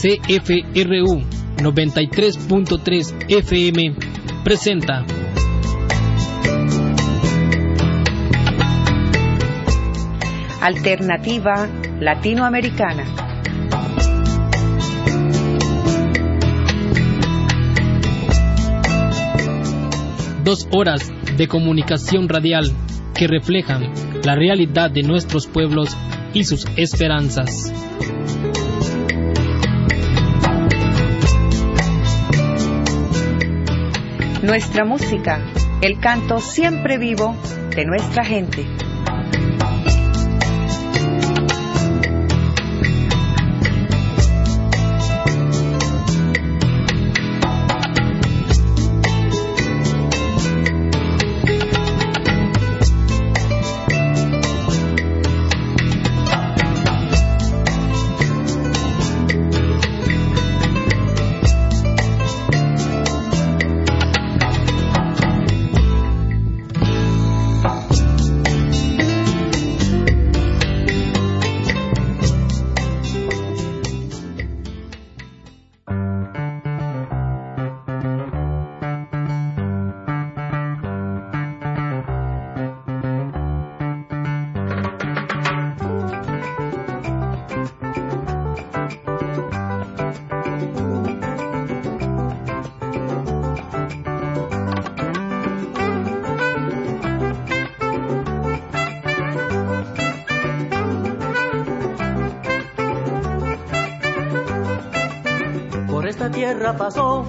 CFRU 93.3 FM presenta Alternativa Latinoamericana. Dos horas de comunicación radial que reflejan la realidad de nuestros pueblos y sus esperanzas. Nuestra música, el canto siempre vivo de nuestra gente. Tierra pasó,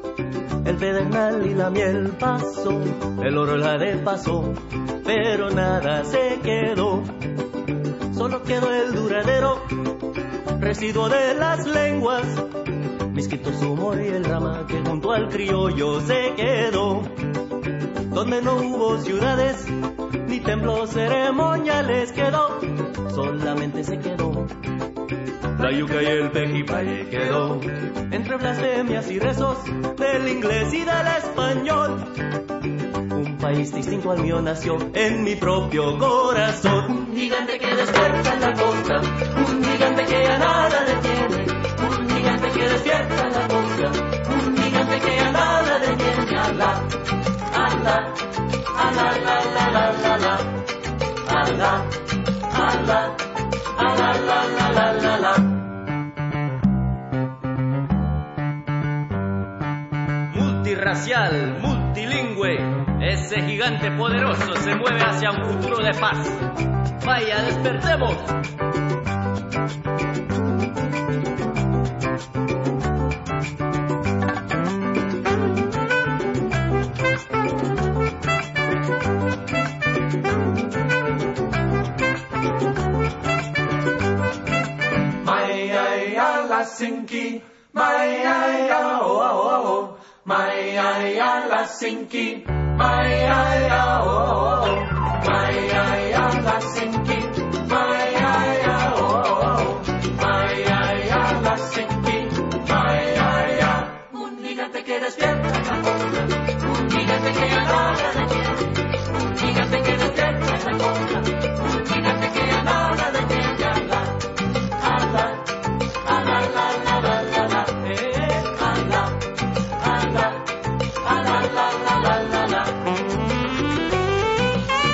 el pedernal y la miel pasó, el oro la de pasó, pero nada se quedó. Solo quedó el duradero residuo de las lenguas, misquito su humor y el rama que junto al criollo se quedó. Donde no hubo ciudades ni templos ceremoniales quedó, solamente se quedó la yuca y el pejipaye quedó. Entre blasfemias y rezos del inglés y del español, un país distinto al mío nació en mi propio corazón. Un gigante que despierta en la costa, un gigante que a nada detiene, un gigante que despierta en la costa, un gigante que a nada detiene. Alá, alá, alá, la, la, la, la, la, alá, alá, alá, la, la, la, la, la. Multirracial, multilingüe, ese gigante poderoso se mueve hacia un futuro de paz. Vaya, despertemos. Maya la sinki, maya oh oh oh. Maya la sinki, maya oh oh, maya la sinki, maya oh oh, maya la sinki, maya. Un gigante que despierta en la costa, un gigante que a nada detiene, un gigante que despierta en la costa, un gigante que a nada detiene. Ala, ala, ala, la, la, la, la, ala. La la la la la la.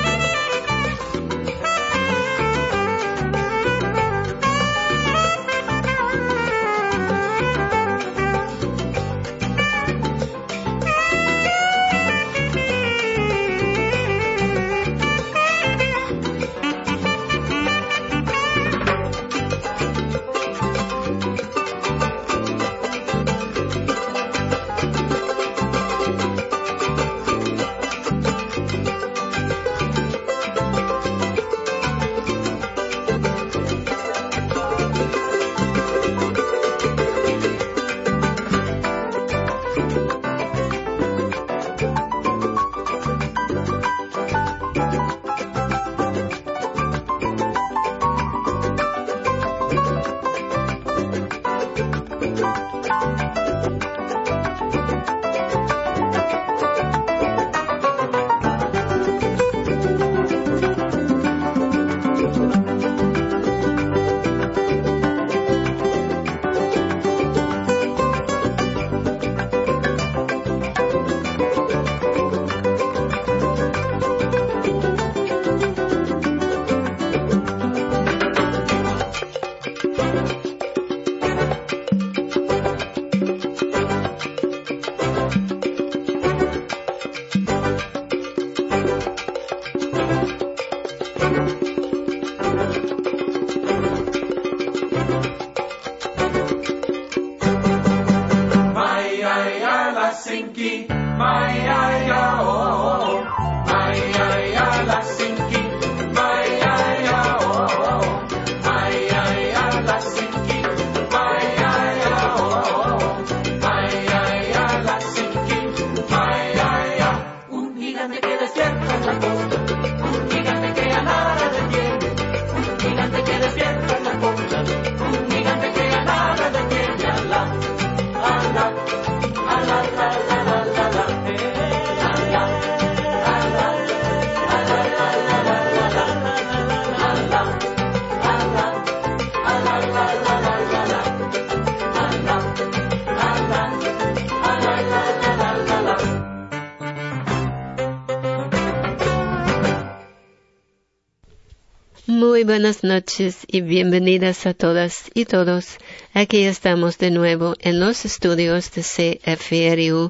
Muy buenas noches y bienvenidas a todas y todos. Aquí estamos de nuevo en los estudios de CFRU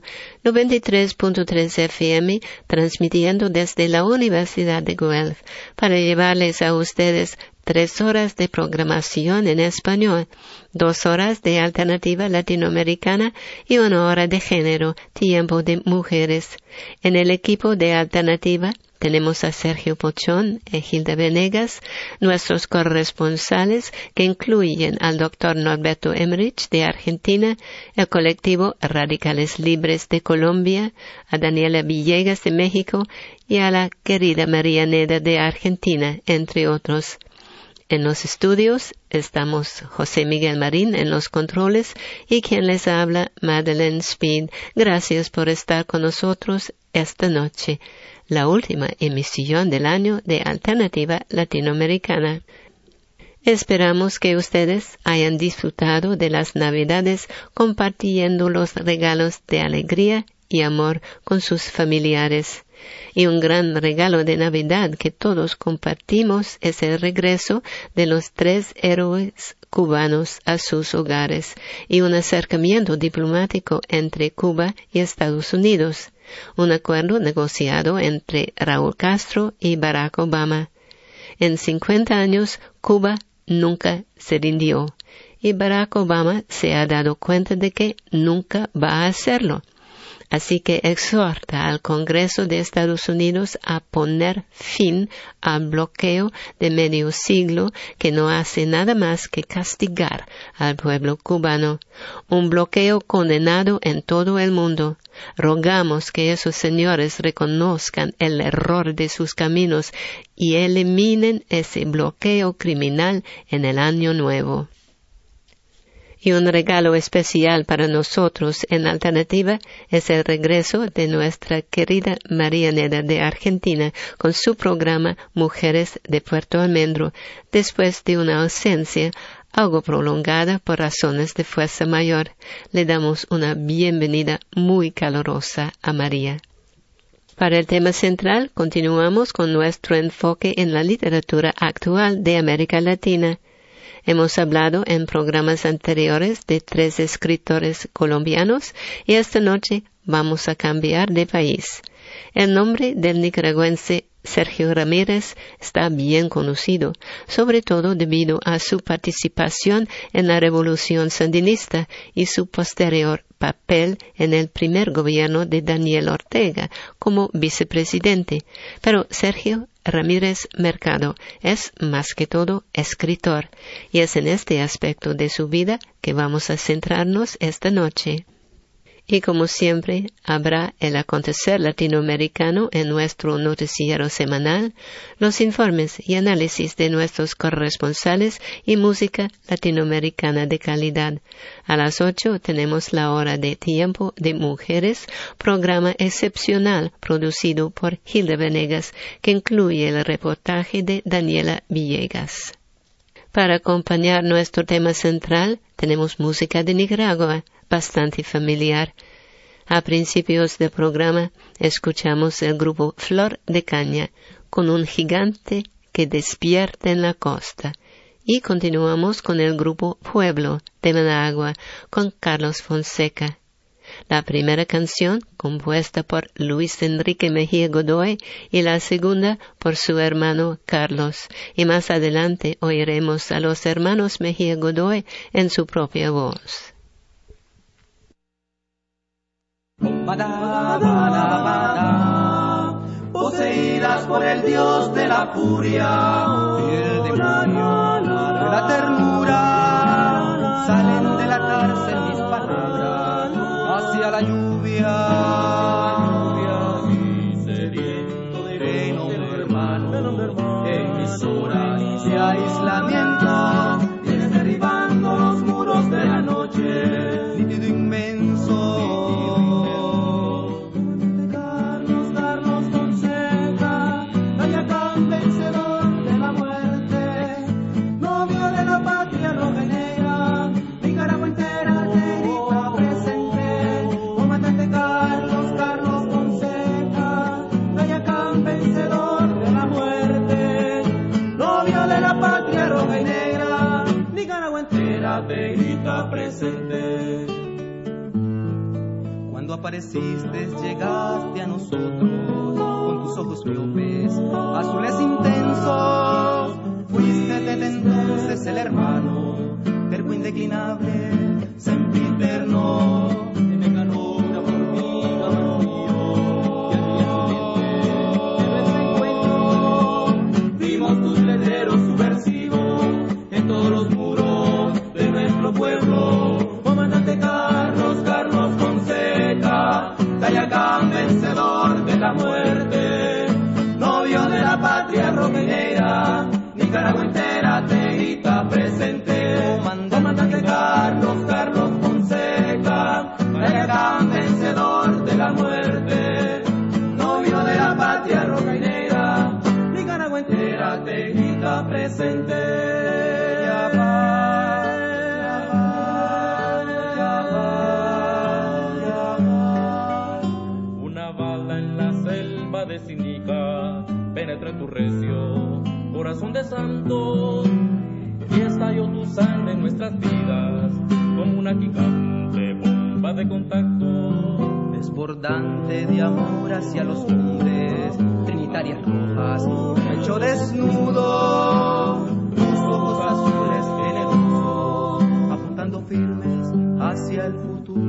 93.3 FM, transmitiendo desde la Universidad de Guelph para llevarles a ustedes 3 horas de programación en español, 2 horas de alternativa latinoamericana y 1 hora de género, tiempo de mujeres. En el equipo de alternativa tenemos a Sergio Pochón y Hilda Venegas, nuestros corresponsales que incluyen al Dr. Norberto Emmerich de Argentina, el colectivo Radicales Libres de Colombia, a Daniela Villegas de México y a la querida María Neda de Argentina, entre otros. En los estudios estamos José Miguel Marín en los controles y quien les habla, Madeleine Speed. Gracias por estar con nosotros esta noche, la última emisión del año de Alternativa Latinoamericana. Esperamos que ustedes hayan disfrutado de las Navidades compartiendo los regalos de alegría y amor con sus familiares. Y un gran regalo de Navidad que todos compartimos es el regreso de los 3 héroes cubanos a sus hogares y un acercamiento diplomático entre Cuba y Estados Unidos, un acuerdo negociado entre Raúl Castro y Barack Obama. En 50 años, Cuba nunca se rindió y Barack Obama se ha dado cuenta de que nunca va a hacerlo. Así que exhorta al Congreso de Estados Unidos a poner fin al bloqueo de medio siglo que no hace nada más que castigar al pueblo cubano. Un bloqueo condenado en todo el mundo. Rogamos que esos señores reconozcan el error de sus caminos y eliminen ese bloqueo criminal en el año nuevo. Y un regalo especial para nosotros en Alternativa es el regreso de nuestra querida María Neda de Argentina con su programa Mujeres de Puerto Almendro, después de una ausencia algo prolongada por razones de fuerza mayor. Le damos una bienvenida muy calurosa a María. Para el tema central, continuamos con nuestro enfoque en la literatura actual de América Latina. Hemos hablado en programas anteriores de 3 escritores colombianos y esta noche vamos a cambiar de país. El nombre del nicaragüense Sergio Ramírez está bien conocido, sobre todo debido a su participación en la Revolución Sandinista y su posterior papel en el primer gobierno de Daniel Ortega como vicepresidente. Pero Sergio Ramírez Mercado es más que todo escritor, y es en este aspecto de su vida que vamos a centrarnos esta noche. Y como siempre, habrá el acontecer latinoamericano en nuestro noticiero semanal, los informes y análisis de nuestros corresponsales y música latinoamericana de calidad. A las 8 tenemos la hora de Tiempo de Mujeres, programa excepcional producido por Hilda Venegas, que incluye el reportaje de Daniela Villegas. Para acompañar nuestro tema central, tenemos música de Nicaragua, bastante familiar. A principios del programa, escuchamos el grupo Flor de Caña, con un gigante que despierta en la costa. Y continuamos con el grupo Pueblo de Managua, con Carlos Fonseca. La primera canción, compuesta por Luis Enrique Mejía Godoy, y la segunda por su hermano Carlos. Y más adelante oiremos a los hermanos Mejía Godoy en su propia voz. Poseídas por el dios de la furia y el demonio de la ternura, salen de la cárcel mis palabras hacia la lluvia y sediento de nombre hermano, en mis horas de aislamiento vienes derribando los muros de la noche, nítido inmenso. Te grita presente. Cuando apareciste, llegaste a nosotros con tus ojos miopes, azules intensos. Fuiste desde entonces el hermano, terco indeclinable, sempiterno. Me ganó una formiga martillo y al día siguiente de nuestro encuentro vimos tus letreros subversivos en todos los muros de nuestro pueblo. Comandante Carlos, Carlos Fonseca, Tayacán vencedor de la muerte, novio de la patria roqueñera, Nicaragua entera te grita presente. Comandante Carlos, Carlos Fonseca, Tayacán vencedor de la muerte, novio de la patria roqueñera, Nicaragua entera te grita presente. Penetra en tu recio corazón de santo y estalló tu sangre en nuestras vidas como una gigante bomba de contacto, desbordante de amor hacia los hombres, trinitarias rojas, pecho desnudo, tus ojos azules generosos, apuntando firmes hacia el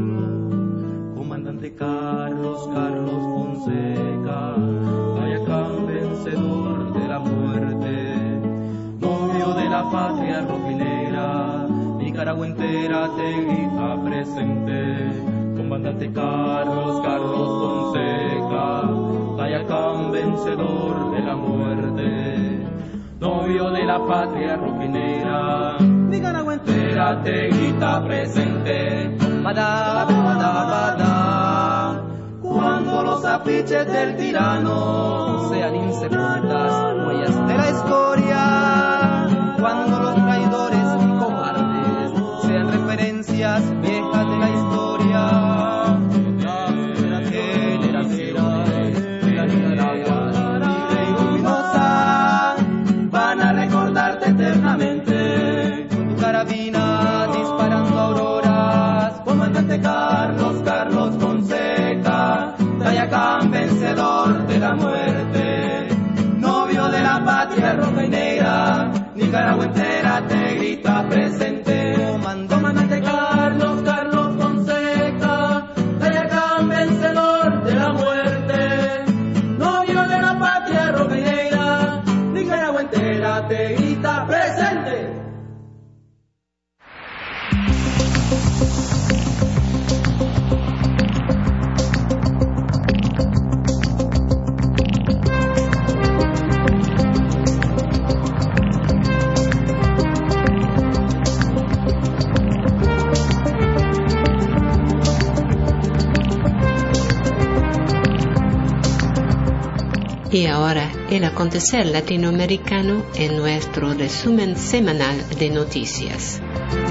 futuro. Comandante Carlos, Carlos Fonseca, Tayacán vencedor de la muerte, novio de la patria rojinegra, Nicaragua entera te grita presente. Comandante Carlos, Carlos Fonseca, Tayacán vencedor de la muerte, novio de la patria rojinegra, Nicaragua entera te grita presente. Badá, badá, badá. Cuando los afiches del tirano sean insepultas huellas de la historia, cuando los traidores y cobardes sean referencias viejas de la historia, las generaciones de la Nicaragua libre y luminosa van a recordarte eternamente con tu carabina disparando auroras. Comandante Carlos, Carlos Fonseca, Tayacán vencedor de la muerte, novio de la patria roja y negra, Nicaragua entera te grita presente. Comandante Carlos, Carlos Fonseca, Tayacán vencedor de la muerte, novio de la patria roja y negra, Nicaragua entera te grita presente. Y ahora, el acontecer latinoamericano en nuestro resumen semanal de noticias.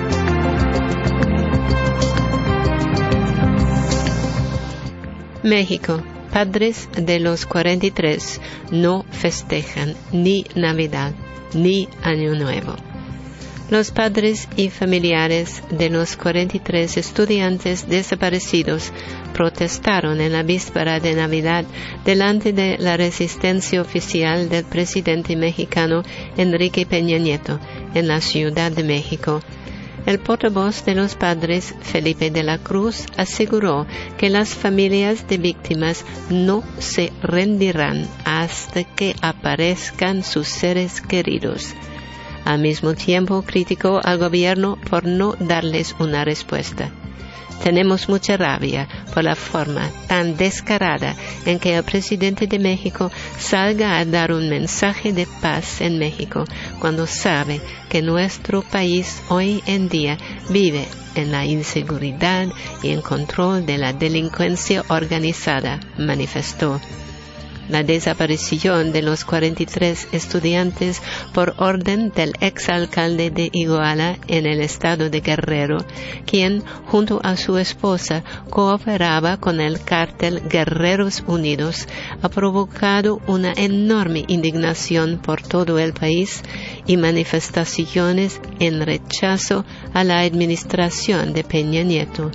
México. Padres de los 43 no festejan ni Navidad ni Año Nuevo. Los padres y familiares de los 43 estudiantes desaparecidos protestaron en la víspera de Navidad delante de la residencia oficial del presidente mexicano Enrique Peña Nieto en la Ciudad de México. El portavoz de los padres, Felipe de la Cruz, aseguró que las familias de víctimas no se rendirán hasta que aparezcan sus seres queridos. Al mismo tiempo, criticó al gobierno por no darles una respuesta. Tenemos mucha rabia por la forma tan descarada en que el presidente de México salga a dar un mensaje de paz en México cuando sabe que nuestro país hoy en día vive en la inseguridad y en control de la delincuencia organizada, manifestó. La desaparición de los 43 estudiantes por orden del exalcalde de Iguala en el estado de Guerrero, quien junto a su esposa cooperaba con el cártel Guerreros Unidos, ha provocado una enorme indignación por todo el país y manifestaciones en rechazo a la administración de Peña Nieto.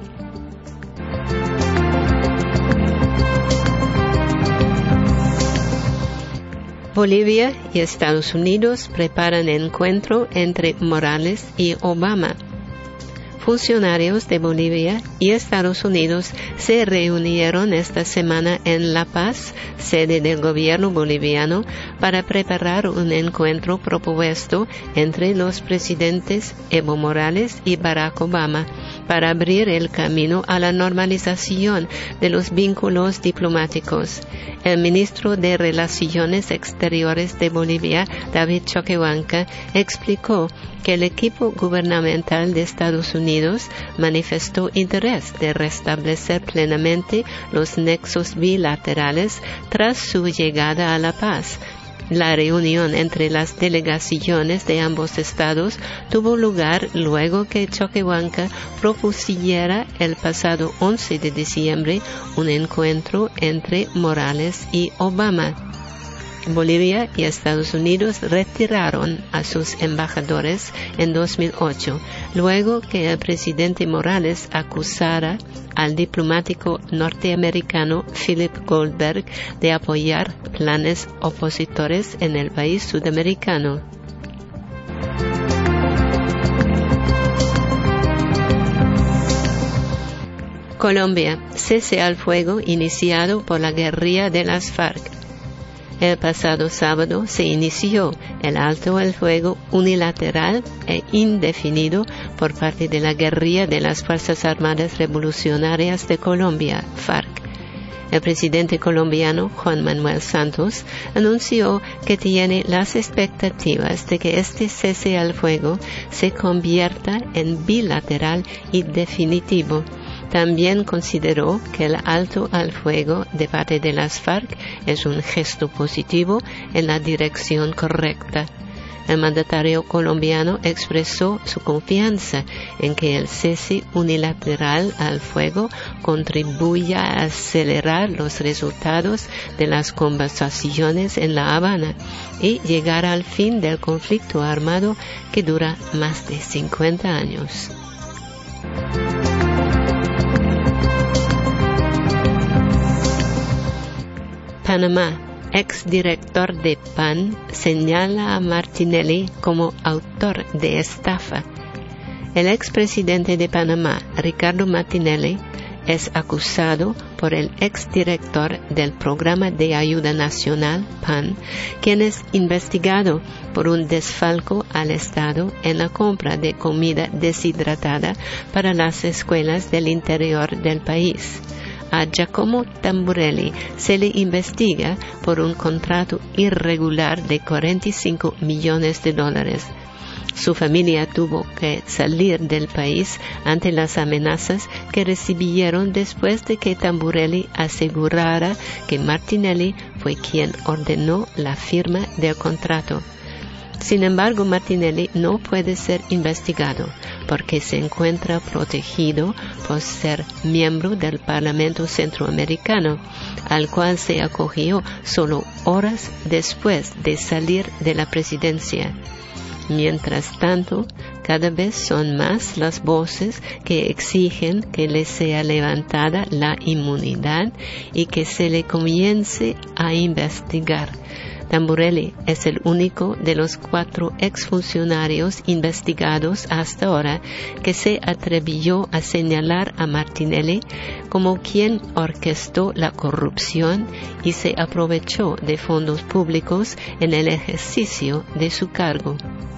Bolivia y Estados Unidos preparan encuentro entre Morales y Obama. Funcionarios de Bolivia y Estados Unidos se reunieron esta semana en La Paz, sede del gobierno boliviano, para preparar un encuentro propuesto entre los presidentes Evo Morales y Barack Obama para abrir el camino a la normalización de los vínculos diplomáticos. El ministro de Relaciones Exteriores de Bolivia, David Choquehuanca, explicó que el equipo gubernamental de Estados Unidos manifestó interés de restablecer plenamente los nexos bilaterales tras su llegada a La Paz. La reunión entre las delegaciones de ambos estados tuvo lugar luego que Choquehuanca propusiera el pasado 11 de diciembre un encuentro entre Morales y Obama. Bolivia y Estados Unidos retiraron a sus embajadores en 2008, luego que el presidente Morales acusara al diplomático norteamericano Philip Goldberg de apoyar planes opositores en el país sudamericano. Colombia, cese al fuego iniciado por la guerrilla de las FARC. El pasado sábado se inició el alto al fuego unilateral e indefinido por parte de la guerrilla de las Fuerzas Armadas Revolucionarias de Colombia, FARC. El presidente colombiano Juan Manuel Santos anunció que tiene las expectativas de que este cese al fuego se convierta en bilateral y definitivo. También consideró que el alto al fuego de parte de las FARC es un gesto positivo en la dirección correcta. El mandatario colombiano expresó su confianza en que el cese unilateral al fuego contribuya a acelerar los resultados de las conversaciones en La Habana y llegar al fin del conflicto armado que dura más de 50 años. Panamá. Exdirector de PAN señala a Martinelli como autor de estafa. El expresidente de Panamá, Ricardo Martinelli, es acusado por el exdirector del Programa de Ayuda Nacional, PAN, quien es investigado por un desfalco al Estado en la compra de comida deshidratada para las escuelas del interior del país. A Giacomo Tamburelli se le investiga por un contrato irregular de $45 millones. Su familia tuvo que salir del país ante las amenazas que recibieron después de que Tamburelli asegurara que Martinelli fue quien ordenó la firma del contrato. Sin embargo, Martinelli no puede ser investigado porque se encuentra protegido por ser miembro del Parlamento Centroamericano, al cual se acogió solo horas después de salir de la presidencia. Mientras tanto, cada vez son más las voces que exigen que le sea levantada la inmunidad y que se le comience a investigar. Tamburelli es el único de los 4 exfuncionarios investigados hasta ahora que se atrevió a señalar a Martinelli como quien orquestó la corrupción y se aprovechó de fondos públicos en el ejercicio de su cargo.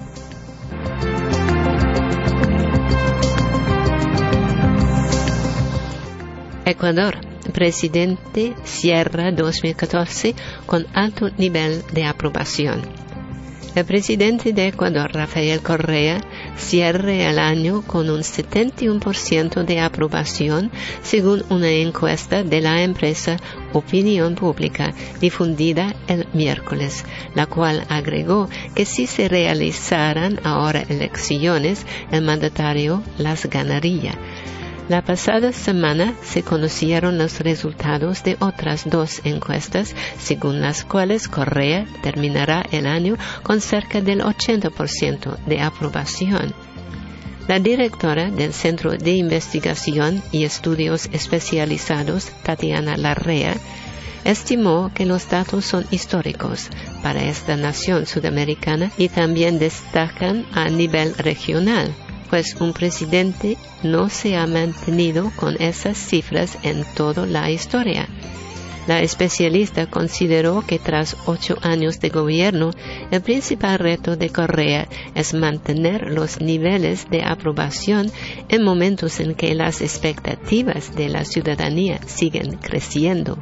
Ecuador. Presidente cierra 2014 con alto nivel de aprobación. El presidente de Ecuador, Rafael Correa, cierra el año con un 71% de aprobación, según una encuesta de la empresa Opinión Pública difundida el miércoles, la cual agregó que si se realizaran ahora elecciones, el mandatario las ganaría. La pasada semana se conocieron los resultados de otras 2 encuestas, según las cuales Correa terminará el año con cerca del 80% de aprobación. La directora del Centro de Investigación y Estudios Especializados, Tatiana Larrea, estimó que los datos son históricos para esta nación sudamericana y también destacan a nivel regional, pues un presidente no se ha mantenido con esas cifras en toda la historia. La especialista consideró que tras 8 años de gobierno, el principal reto de Correa es mantener los niveles de aprobación en momentos en que las expectativas de la ciudadanía siguen creciendo.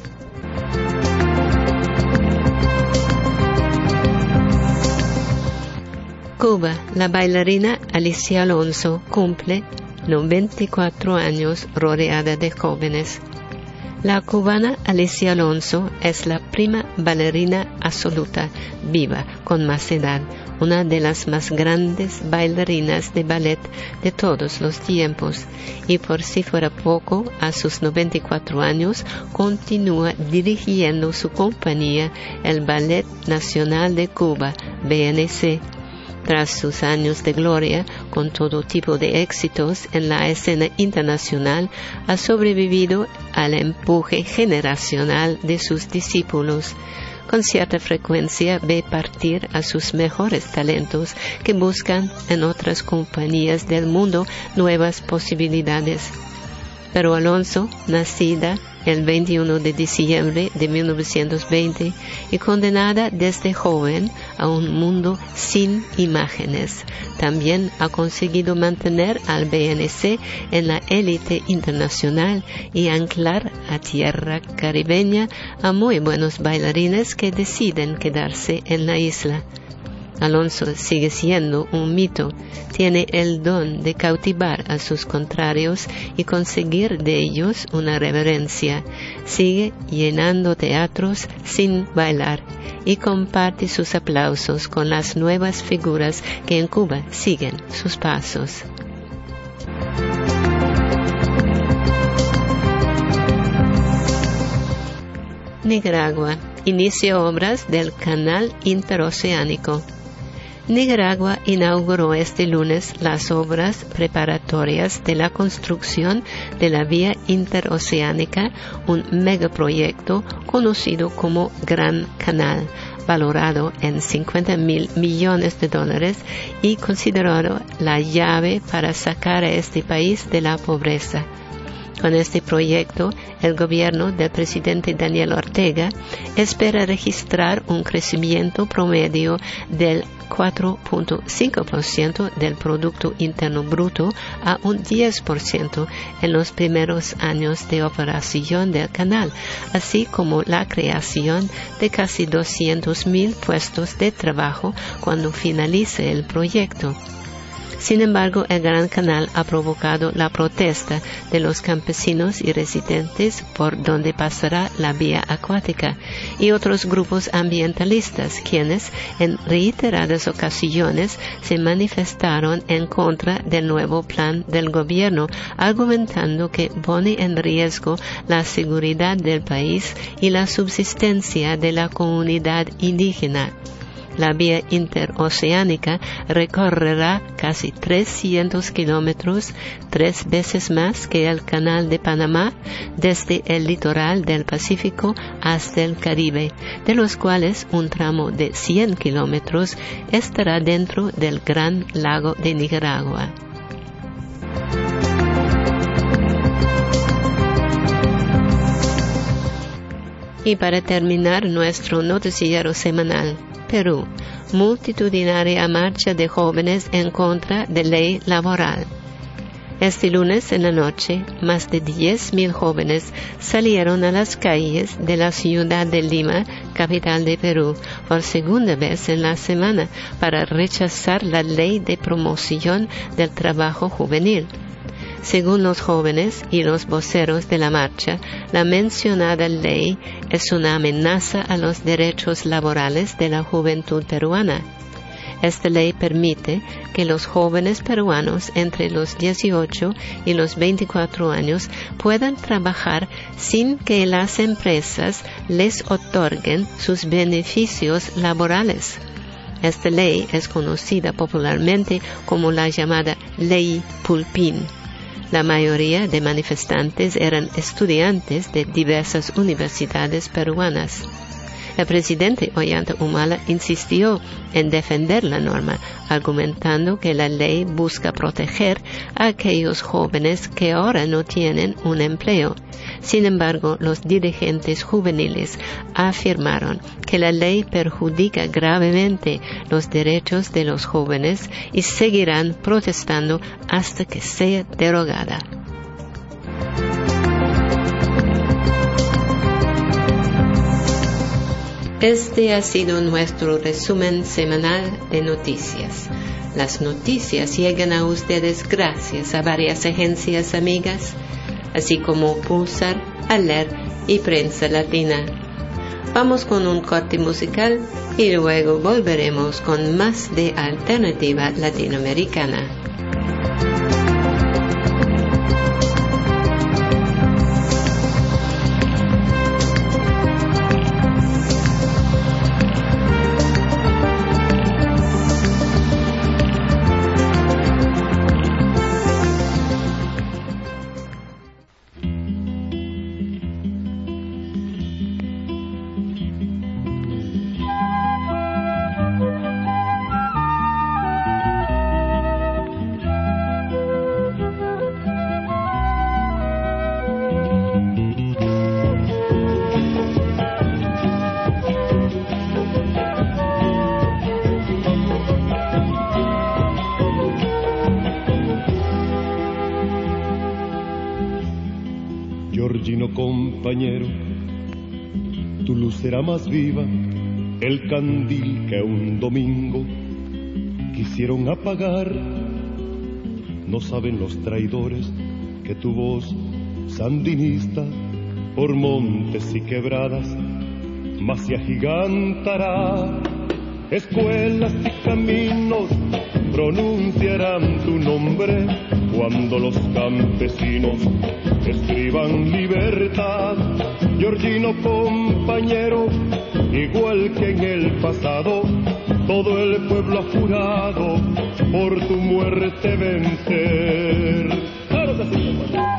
Cuba, la bailarina Alicia Alonso cumple 94 años rodeada de jóvenes. La cubana Alicia Alonso es la prima bailarina absoluta viva con más edad, una de las más grandes bailarinas de ballet de todos los tiempos, y por si fuera poco, a sus 94 años continúa dirigiendo su compañía, el Ballet Nacional de Cuba, BNC. Tras sus años de gloria, con todo tipo de éxitos en la escena internacional, ha sobrevivido al empuje generacional de sus discípulos. Con cierta frecuencia ve partir a sus mejores talentos que buscan en otras compañías del mundo nuevas posibilidades. Pero Alonso, nacida el 21 de diciembre de 1920 y condenada desde joven a un mundo sin imágenes, también ha conseguido mantener al BNC en la élite internacional y anclar a tierra caribeña a muy buenos bailarines que deciden quedarse en la isla. Alonso sigue siendo un mito, tiene el don de cautivar a sus contrarios y conseguir de ellos una reverencia, sigue llenando teatros sin bailar y comparte sus aplausos con las nuevas figuras que en Cuba siguen sus pasos. Nicaragua inicia obras del Canal Interoceánico. Nicaragua inauguró este lunes las obras preparatorias de la construcción de la Vía Interoceánica, un megaproyecto conocido como Gran Canal, valorado en $50,000 millones y considerado la llave para sacar a este país de la pobreza. Con este proyecto, el gobierno del presidente Daniel Ortega espera registrar un crecimiento promedio del 4.5% del Producto Interno Bruto a un 10% en los primeros años de operación del canal, así como la creación de casi 200,000 puestos de trabajo cuando finalice el proyecto. Sin embargo, el Gran Canal ha provocado la protesta de los campesinos y residentes por donde pasará la vía acuática y otros grupos ambientalistas quienes en reiteradas ocasiones se manifestaron en contra del nuevo plan del gobierno, argumentando que pone en riesgo la seguridad del país y la subsistencia de la comunidad indígena. La vía interoceánica recorrerá casi 300 kilómetros, 3 veces más que el Canal de Panamá, desde el litoral del Pacífico hasta el Caribe, de los cuales un tramo de 100 kilómetros estará dentro del Gran Lago de Nicaragua. Y para terminar nuestro noticiero semanal, Perú, multitudinaria marcha de jóvenes en contra de ley laboral. Este lunes en la noche, más de 10.000 jóvenes salieron a las calles de la ciudad de Lima, capital de Perú, por segunda vez en la semana para rechazar la ley de promoción del trabajo juvenil. Según los jóvenes y los voceros de la marcha, la mencionada ley es una amenaza a los derechos laborales de la juventud peruana. Esta ley permite que los jóvenes peruanos entre los 18 y los 24 años puedan trabajar sin que las empresas les otorguen sus beneficios laborales. Esta ley es conocida popularmente como la llamada Ley Pulpín. La mayoría de manifestantes eran estudiantes de diversas universidades peruanas. El presidente Ollanta Humala insistió en defender la norma, argumentando que la ley busca proteger a aquellos jóvenes que ahora no tienen un empleo. Sin embargo, los dirigentes juveniles afirmaron que la ley perjudica gravemente los derechos de los jóvenes y seguirán protestando hasta que sea derogada. Este ha sido nuestro resumen semanal de noticias. Las noticias llegan a ustedes gracias a varias agencias amigas, así como Pulsar, Aler y Prensa Latina. Vamos con un corte musical y luego volveremos con más de Alternativa Latinoamericana. Georgino compañero, tu luz será más viva, el candil que un domingo quisieron apagar. No saben los traidores que tu voz sandinista por montes y quebradas más se agigantará. Escuelas y caminos pronunciarán tu nombre cuando los campesinos escriban libertad. Georgino compañero, igual que en el pasado, todo el pueblo ha jurado por tu muerte vencer. ¡Claro que sí!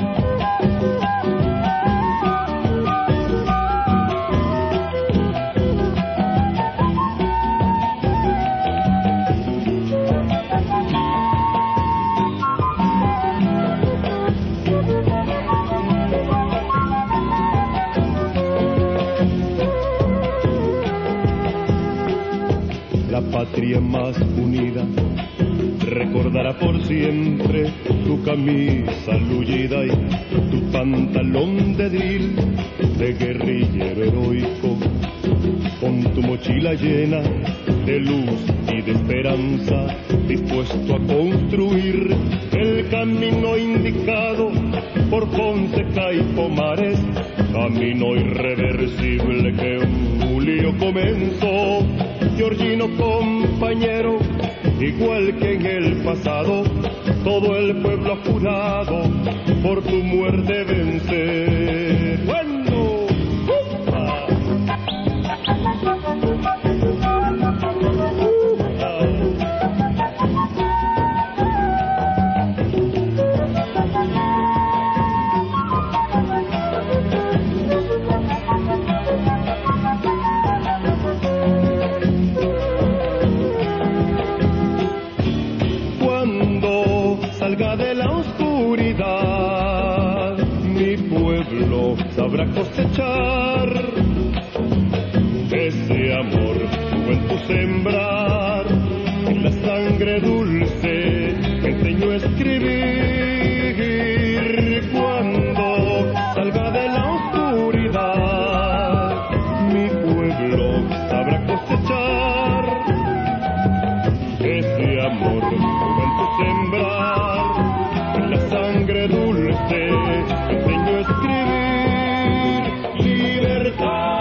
La patria más unida recordará por siempre tu camisa lullida y tu pantalón de drill de guerrillero heroico, con tu mochila llena de luz y de esperanza, dispuesto a construir el camino indicado por Fonseca y Pomares, camino irreversible que en julio comenzó. Georgino compañero, igual que en el pasado, todo el pueblo ha jurado por tu muerte vencer. ¡Bueno! cosechar. Ese amor fue en tu sembrar, en la sangre dulce me enseñó a escribir. Cuando salga de la oscuridad, mi pueblo sabrá cosechar. Ese amor fue en tu sembrar, en la sangre dulce me enseñó a escribir. Libertad.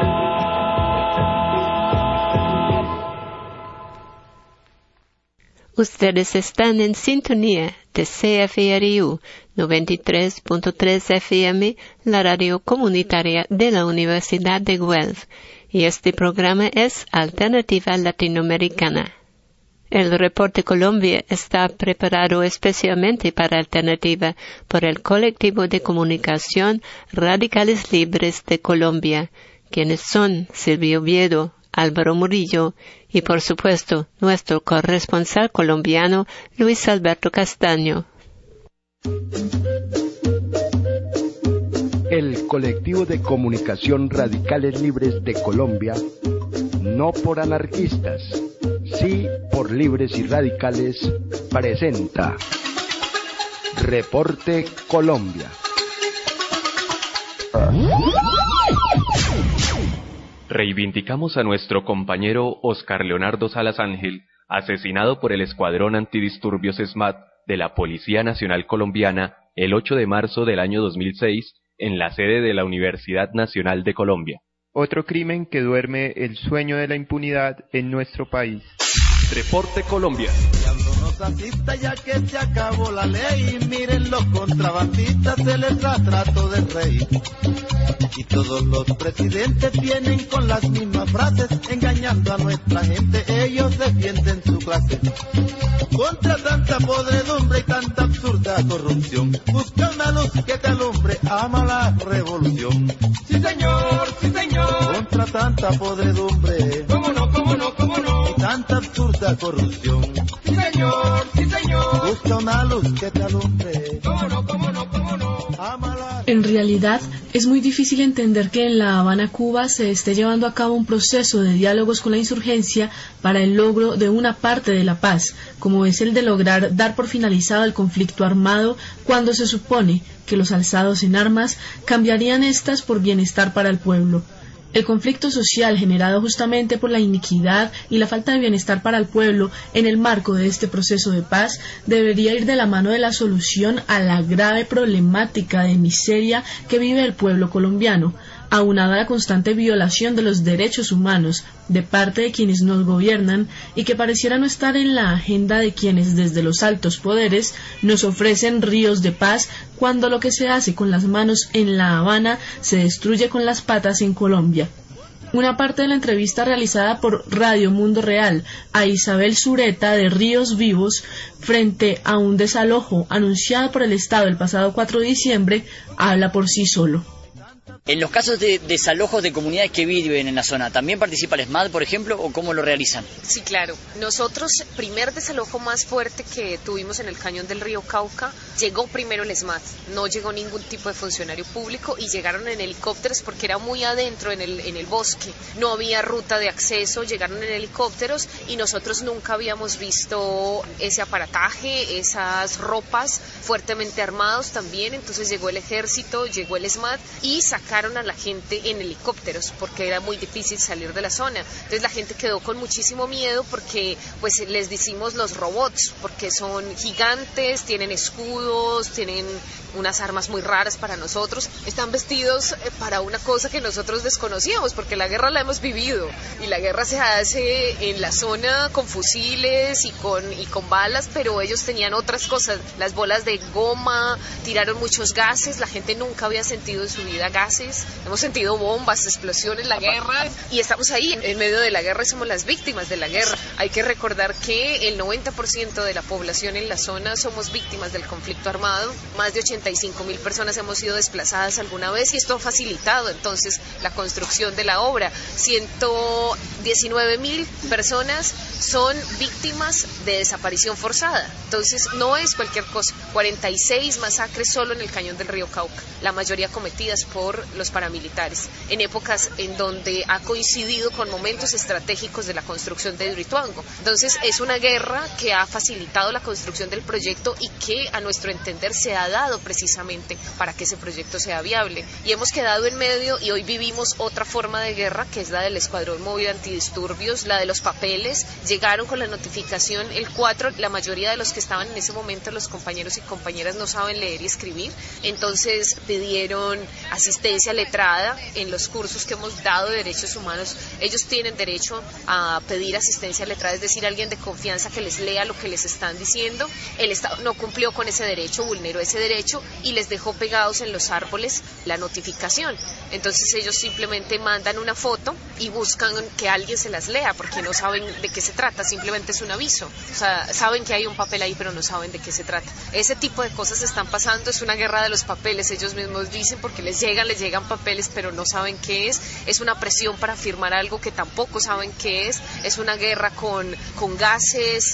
Ustedes están en sintonía de CFRU 93.3 FM, la radio comunitaria de la Universidad de Guelph, y este programa es Alternativa Latinoamericana. El Reporte Colombia está preparado especialmente para Alternativa por el colectivo de comunicación Radicales Libres de Colombia, quienes son Silvio Oviedo, Álvaro Murillo y, por supuesto, nuestro corresponsal colombiano Luis Alberto Castaño. El colectivo de comunicación Radicales Libres de Colombia, no por anarquistas, sí por libres y radicales, presenta Reporte Colombia. Reivindicamos a nuestro compañero Oscar Leonardo Salas Ángel, asesinado por el Escuadrón Antidisturbios SMAT de la Policía Nacional Colombiana el 8 de marzo del año 2006 en la sede de la Universidad Nacional de Colombia. Otro crimen que duerme el sueño de la impunidad en nuestro país. Reporte Colombia. Ya que se acabó la ley, miren los contrabandistas, se les da trato de rey. Y todos los presidentes vienen con las mismas frases, engañando a nuestra gente, ellos defienden su clase. Contra tanta podredumbre y tanta absurda corrupción, busca una luz que te alumbre, ama la revolución. Sí señor, sí señor. Contra tanta podredumbre, cómo no, cómo no, cómo no. Y tanta absurda corrupción. Sí señor, sí señor. Busca una luz que te alumbre, cómo no, cómo no, cómo no. Ama la... En realidad, es muy difícil entender que en La Habana, Cuba, se esté llevando a cabo un proceso de diálogos con la insurgencia para el logro de una parte de la paz, como es el de lograr dar por finalizado el conflicto armado, cuando se supone que los alzados en armas cambiarían estas por bienestar para el pueblo. El conflicto social generado justamente por la iniquidad y la falta de bienestar para el pueblo en el marco de este proceso de paz debería ir de la mano de la solución a la grave problemática de miseria que vive el pueblo colombiano, aunada a la constante violación de los derechos humanos de parte de quienes nos gobiernan y que pareciera no estar en la agenda de quienes desde los altos poderes nos ofrecen ríos de paz, cuando lo que se hace con las manos en La Habana se destruye con las patas en Colombia. Una parte de la entrevista realizada por Radio Mundo Real a Isabel Zureta de Ríos Vivos frente a un desalojo anunciado por el Estado el pasado 4 de diciembre habla por sí solo. En los casos de desalojos de comunidades que viven en la zona, ¿también participa el SMAT, por ejemplo, o cómo lo realizan? Sí, claro. Nosotros, primer desalojo más fuerte que tuvimos en el cañón del río Cauca, llegó primero el SMAT. No llegó ningún tipo de funcionario público y llegaron en helicópteros porque era muy adentro en el bosque. No había ruta de acceso, llegaron en helicópteros y nosotros nunca habíamos visto ese aparataje, esas ropas fuertemente armados también. Entonces llegó el ejército, llegó el SMAT y sacaron a la gente en helicópteros porque era muy difícil salir de la zona. Entonces la gente quedó con muchísimo miedo porque pues les decimos los robots, porque son gigantes, tienen escudos, tienen unas armas muy raras para nosotros. Están vestidos para una cosa que nosotros desconocíamos, porque la guerra la hemos vivido y la guerra se hace en la zona con fusiles y con balas, pero ellos tenían otras cosas, las bolas de goma, tiraron muchos gases, la gente nunca había sentido en su vida gases, hemos sentido bombas, explosiones, la guerra, y estamos ahí en medio de la guerra y somos las víctimas de la guerra. Hay que recordar que el 90% de la población en la zona somos víctimas del conflicto armado, más de 85.000 personas hemos sido desplazadas alguna vez y esto ha facilitado entonces la construcción de la obra. 119.000 personas son víctimas de desaparición forzada. Entonces no es cualquier cosa. 46 masacres solo en el cañón del río Cauca, la mayoría cometidas por los paramilitares, en épocas en donde ha coincidido con momentos estratégicos de la construcción de Hidroituango. Entonces es una guerra que ha facilitado la construcción del proyecto y que a nuestro entender se ha dado precisamente para que ese proyecto sea viable. Y hemos quedado en medio y hoy vivimos otra forma de guerra, que es la del Escuadrón Móvil Antidisturbios, la de los papeles. Llegaron con la notificación el 4, la mayoría de los que estaban en ese momento, los compañeros y compañeras, no saben leer y escribir, entonces pidieron asistencia letrada en los cursos que hemos dado de derechos humanos. Ellos tienen derecho a pedir asistencia letrada, es decir, alguien de confianza que les lea lo que les están diciendo. El Estado no cumplió con ese derecho, vulneró ese derecho y les dejó pegados en los árboles la notificación. Entonces ellos simplemente mandan una foto y buscan que alguien se las lea, porque no saben de qué se trata, simplemente es un aviso. O sea, saben que hay un papel ahí, pero no saben de qué se trata. Ese tipo de cosas están pasando, es una guerra de los papeles, ellos mismos dicen, porque les llegan papeles, pero no saben qué es una presión para firmar algo que tampoco saben qué es una guerra con gases,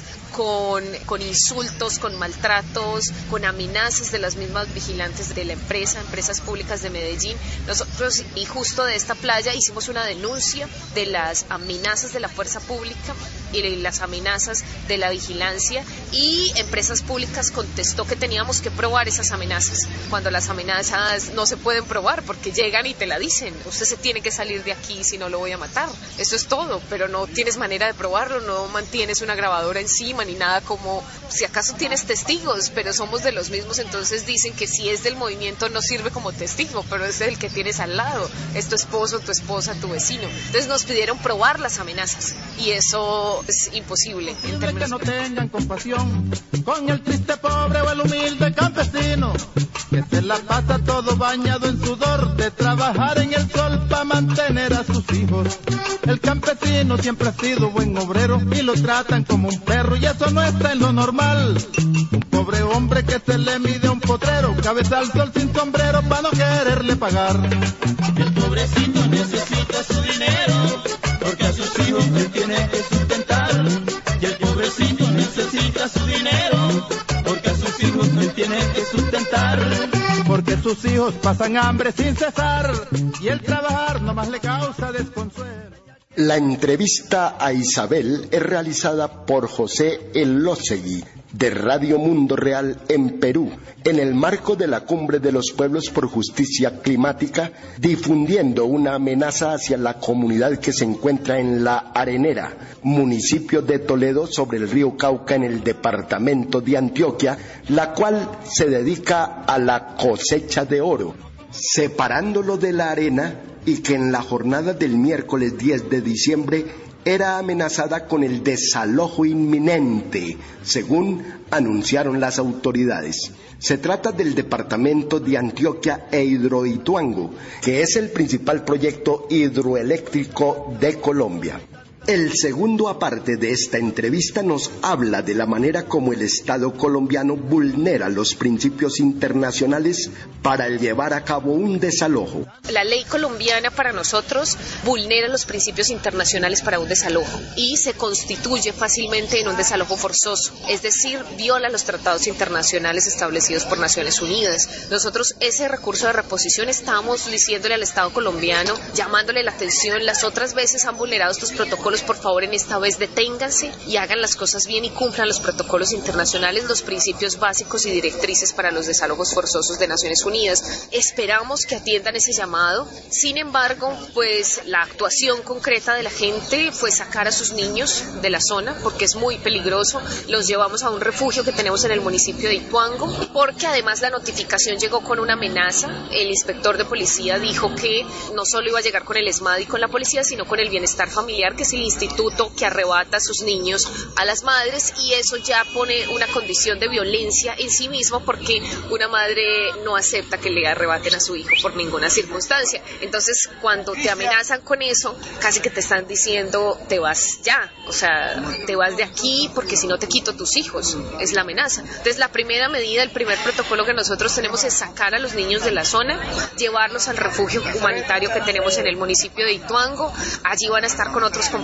con insultos, con maltratos, con amenazas de las mismas vigilantes de la empresas públicas de Medellín. Nosotros, y justo de esta playa, hicimos una denuncia de las amenazas de la fuerza pública y las amenazas de la vigilancia, y Empresas Públicas contestó que teníamos que probar esas amenazas, cuando las amenazas no se pueden probar porque llegan y te la dicen: usted se tiene que salir de aquí, si no lo voy a matar. Eso es todo, pero no tienes manera de probarlo, no mantienes una grabadora encima ni nada, como si acaso tienes testigos, pero somos de los mismos. Entonces dicen que si es del movimiento no sirve como testigo, pero es el que tienes al lado, es tu esposo, tu esposa, tu vecino. Entonces nos pidieron probar las amenazas y eso es imposible en términos que no tengan compasión con el triste pobre o el humilde campesino que se la pasa todo bañado en sudor de trabajar en el sol para mantener a sus hijos. El campesino siempre ha sido buen obrero y lo tratan como un perro, y eso no está en lo normal. Un pobre hombre que se le mide a un potrero, cabeza al sol sin sombrero para no quererle pagar. El pobrecito necesita su dinero porque a sus hijos él tiene que sustentar. Y el pobrecito necesita su dinero porque a sus hijos él tiene que sustentar. Porque sus hijos pasan hambre sin cesar y el trabajar nomás le causa desconsuelo. La entrevista a Isabel es realizada por José Elósegui, de Radio Mundo Real en Perú, en el marco de la Cumbre de los Pueblos por Justicia Climática, difundiendo una amenaza hacia la comunidad que se encuentra en La Arenera, municipio de Toledo, sobre el río Cauca, en el departamento de Antioquia, la cual se dedica a la cosecha de oro, separándolo de la arena, y que en la jornada del miércoles 10 de diciembre era amenazada con el desalojo inminente, según anunciaron las autoridades. Se trata del departamento de Antioquia e Hidroituango, que es el principal proyecto hidroeléctrico de Colombia. El segundo aparte de esta entrevista nos habla de la manera como el Estado colombiano vulnera los principios internacionales para llevar a cabo un desalojo. La ley colombiana para nosotros vulnera los principios internacionales para un desalojo y se constituye fácilmente en un desalojo forzoso, es decir, viola los tratados internacionales establecidos por Naciones Unidas. Nosotros ese recurso de reposición estamos diciéndole al Estado colombiano, llamándole la atención. Las otras veces han vulnerado estos protocolos, por favor en esta vez deténganse y hagan las cosas bien y cumplan los protocolos internacionales, los principios básicos y directrices para los desalojos forzosos de Naciones Unidas. Esperamos que atiendan ese llamado. Sin embargo, pues la actuación concreta de la gente fue sacar a sus niños de la zona, porque es muy peligroso. Los llevamos a un refugio que tenemos en el municipio de Ituango, porque además la notificación llegó con una amenaza. El inspector de policía dijo que no solo iba a llegar con el ESMAD y con la policía, sino con el bienestar familiar, que es el instituto que arrebata a sus niños a las madres, y eso ya pone una condición de violencia en sí mismo, porque una madre no acepta que le arrebaten a su hijo por ninguna circunstancia. Entonces, cuando te amenazan con eso, casi que te están diciendo, te vas ya, o sea, te vas de aquí porque si no te quito tus hijos, es la amenaza. Entonces, la primera medida, el primer protocolo que nosotros tenemos es sacar a los niños de la zona, llevarlos al refugio humanitario que tenemos en el municipio de Ituango. Allí van a estar con otros compañeros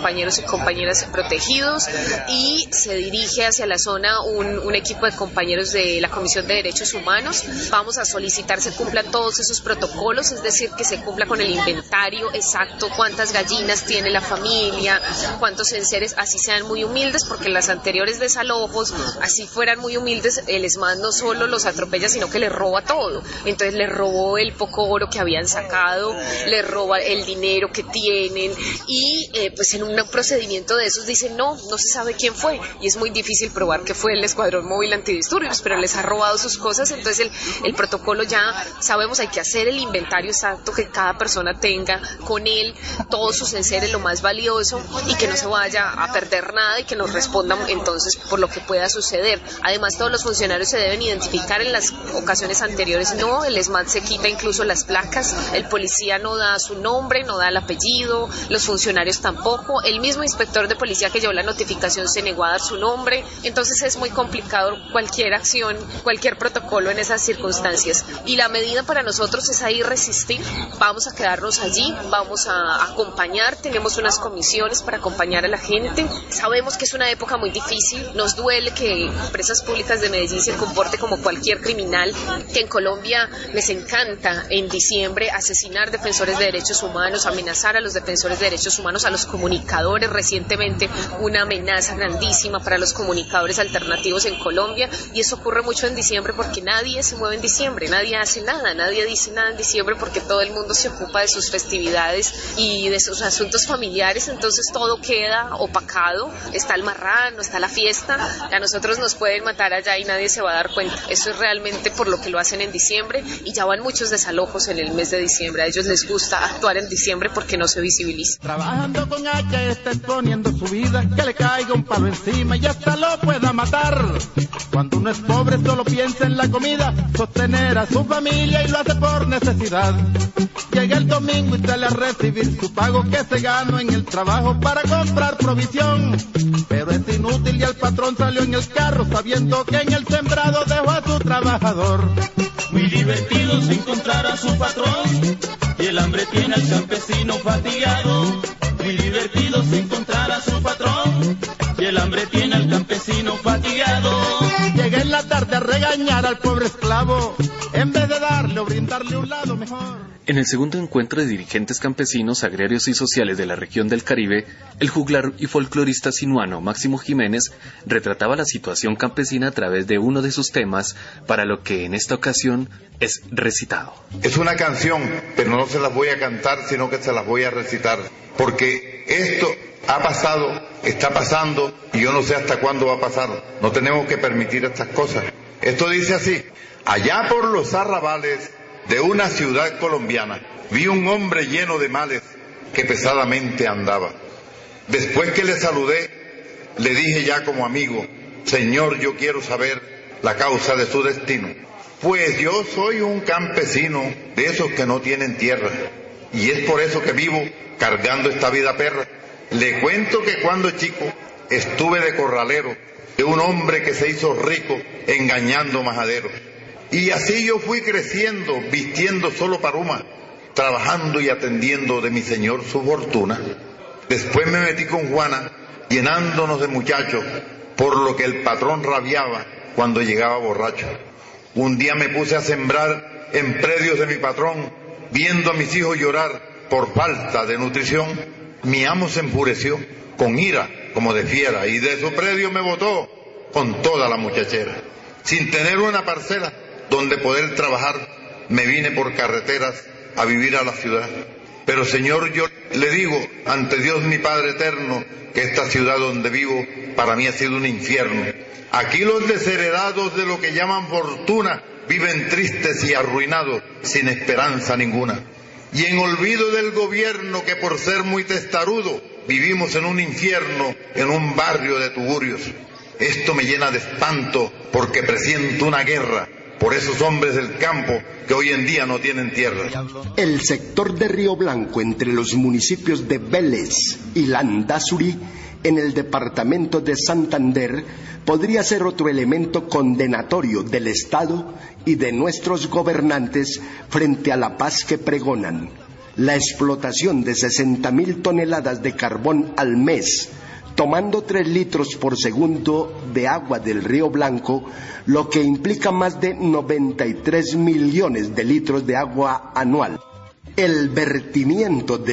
compañeros y compañeras protegidos, y se dirige hacia la zona un equipo de compañeros de la Comisión de Derechos Humanos. Vamos a solicitar se cumplan todos esos protocolos, es decir, que se cumpla con el inventario exacto, cuántas gallinas tiene la familia, cuántos enseres, así sean muy humildes, porque en las anteriores desalojos, así fueran muy humildes, el ESMAD no solo los atropella, sino que les roba todo. Entonces les robó el poco oro que habían sacado, les roba el dinero que tienen, y pues en un procedimiento de esos dicen no se sabe quién fue, y es muy difícil probar que fue el Escuadrón Móvil Antidisturbios, pero les ha robado sus cosas. Entonces el protocolo ya sabemos, hay que hacer el inventario exacto que cada persona tenga con él, todos sus enseres, lo más valioso, y que no se vaya a perder nada, y que nos respondan entonces por lo que pueda suceder. Además, todos los funcionarios se deben identificar. En las ocasiones anteriores no, el ESMAD se quita incluso las placas, el policía no da su nombre, no da el apellido, los funcionarios tampoco, el mismo inspector de policía que llevó la notificación se negó a dar su nombre. Entonces es muy complicado cualquier acción, cualquier protocolo en esas circunstancias, y la medida para nosotros es ahí resistir. Vamos a quedarnos allí, vamos a acompañar, tenemos unas comisiones para acompañar a la gente. Sabemos que es una época muy difícil, nos duele que empresas públicas de Medellín se comporte como cualquier criminal, que en Colombia les encanta en diciembre asesinar defensores de derechos humanos, amenazar a los defensores de derechos humanos, a los comunicadores. Recientemente una amenaza grandísima para los comunicadores alternativos en Colombia, y eso ocurre mucho en diciembre porque nadie se mueve en diciembre, nadie hace nada, nadie dice nada en diciembre, porque todo el mundo se ocupa de sus festividades y de sus asuntos familiares. Entonces todo queda opacado, está el marrano, está la fiesta, a nosotros nos pueden matar allá y nadie se va a dar cuenta. Eso es realmente por lo que lo hacen en diciembre, y ya van muchos desalojos en el mes de diciembre. A ellos les gusta actuar en diciembre porque no se visibiliza. Trabajando con hacha está exponiendo su vida, que le caiga un palo encima y hasta lo pueda matar. Cuando uno es pobre solo piensa en la comida, sostener a su familia, y lo hace por necesidad. Llega el domingo y sale a recibir su pago que se ganó en el trabajo para comprar provisión. Pero es inútil y el patrón salió en el carro sabiendo que en el sembrado dejó a su trabajador. Muy divertido se encontrar a su patrón, y el hambre tiene al campesino fatigado. Muy divertido se encontrar a su patrón, y el hambre tiene al campesino fatigado. Llega en la tarde a regañar al pobre esclavo, en vez de darle o brindarle un lado mejor. En el segundo encuentro de dirigentes campesinos, agrarios y sociales de la región del Caribe, el juglar y folclorista sinuano Máximo Jiménez retrataba la situación campesina a través de uno de sus temas, para lo que en esta ocasión es recitado. Es una canción, pero no se las voy a cantar, sino que se las voy a recitar, porque esto ha pasado, está pasando, y yo no sé hasta cuándo va a pasar. No tenemos que permitir estas cosas. Esto dice así: allá por los arrabales de una ciudad colombiana, vi un hombre lleno de males que pesadamente andaba. Después que le saludé, le dije ya como amigo: Señor, yo quiero saber la causa de su destino. Pues yo soy un campesino de esos que no tienen tierra, y es por eso que vivo cargando esta vida perra. Le cuento que cuando chico estuve de corralero de un hombre que se hizo rico engañando majaderos. Y así yo fui creciendo, vistiendo solo paruma, trabajando y atendiendo de mi señor su fortuna. Después me metí con Juana, llenándonos de muchachos, por lo que el patrón rabiaba cuando llegaba borracho. Un día me puse a sembrar en predios de mi patrón, viendo a mis hijos llorar por falta de nutrición. Mi amo se enfureció, con ira como de fiera, y de su predio me botó con toda la muchachera. Sin tener una parcela donde poder trabajar, me vine por carreteras a vivir a la ciudad. Pero Señor, yo le digo ante Dios mi Padre eterno, que esta ciudad donde vivo para mí ha sido un infierno. Aquí los desheredados de lo que llaman fortuna viven tristes y arruinados, sin esperanza ninguna. Y en olvido del gobierno, que por ser muy testarudo vivimos en un infierno, en un barrio de tugurios. Esto me llena de espanto, porque presiento una guerra por esos hombres del campo que hoy en día no tienen tierra. El sector de Río Blanco, entre los municipios de Vélez y Landazuri, en el departamento de Santander, podría ser otro elemento condenatorio del Estado y de nuestros gobernantes frente a la paz que pregonan. la explotación de 60.000 toneladas de carbón al mes, tomando 3 litros por segundo de agua del Río Blanco, lo que implica más de 93 millones de litros de agua anual. El vertimiento de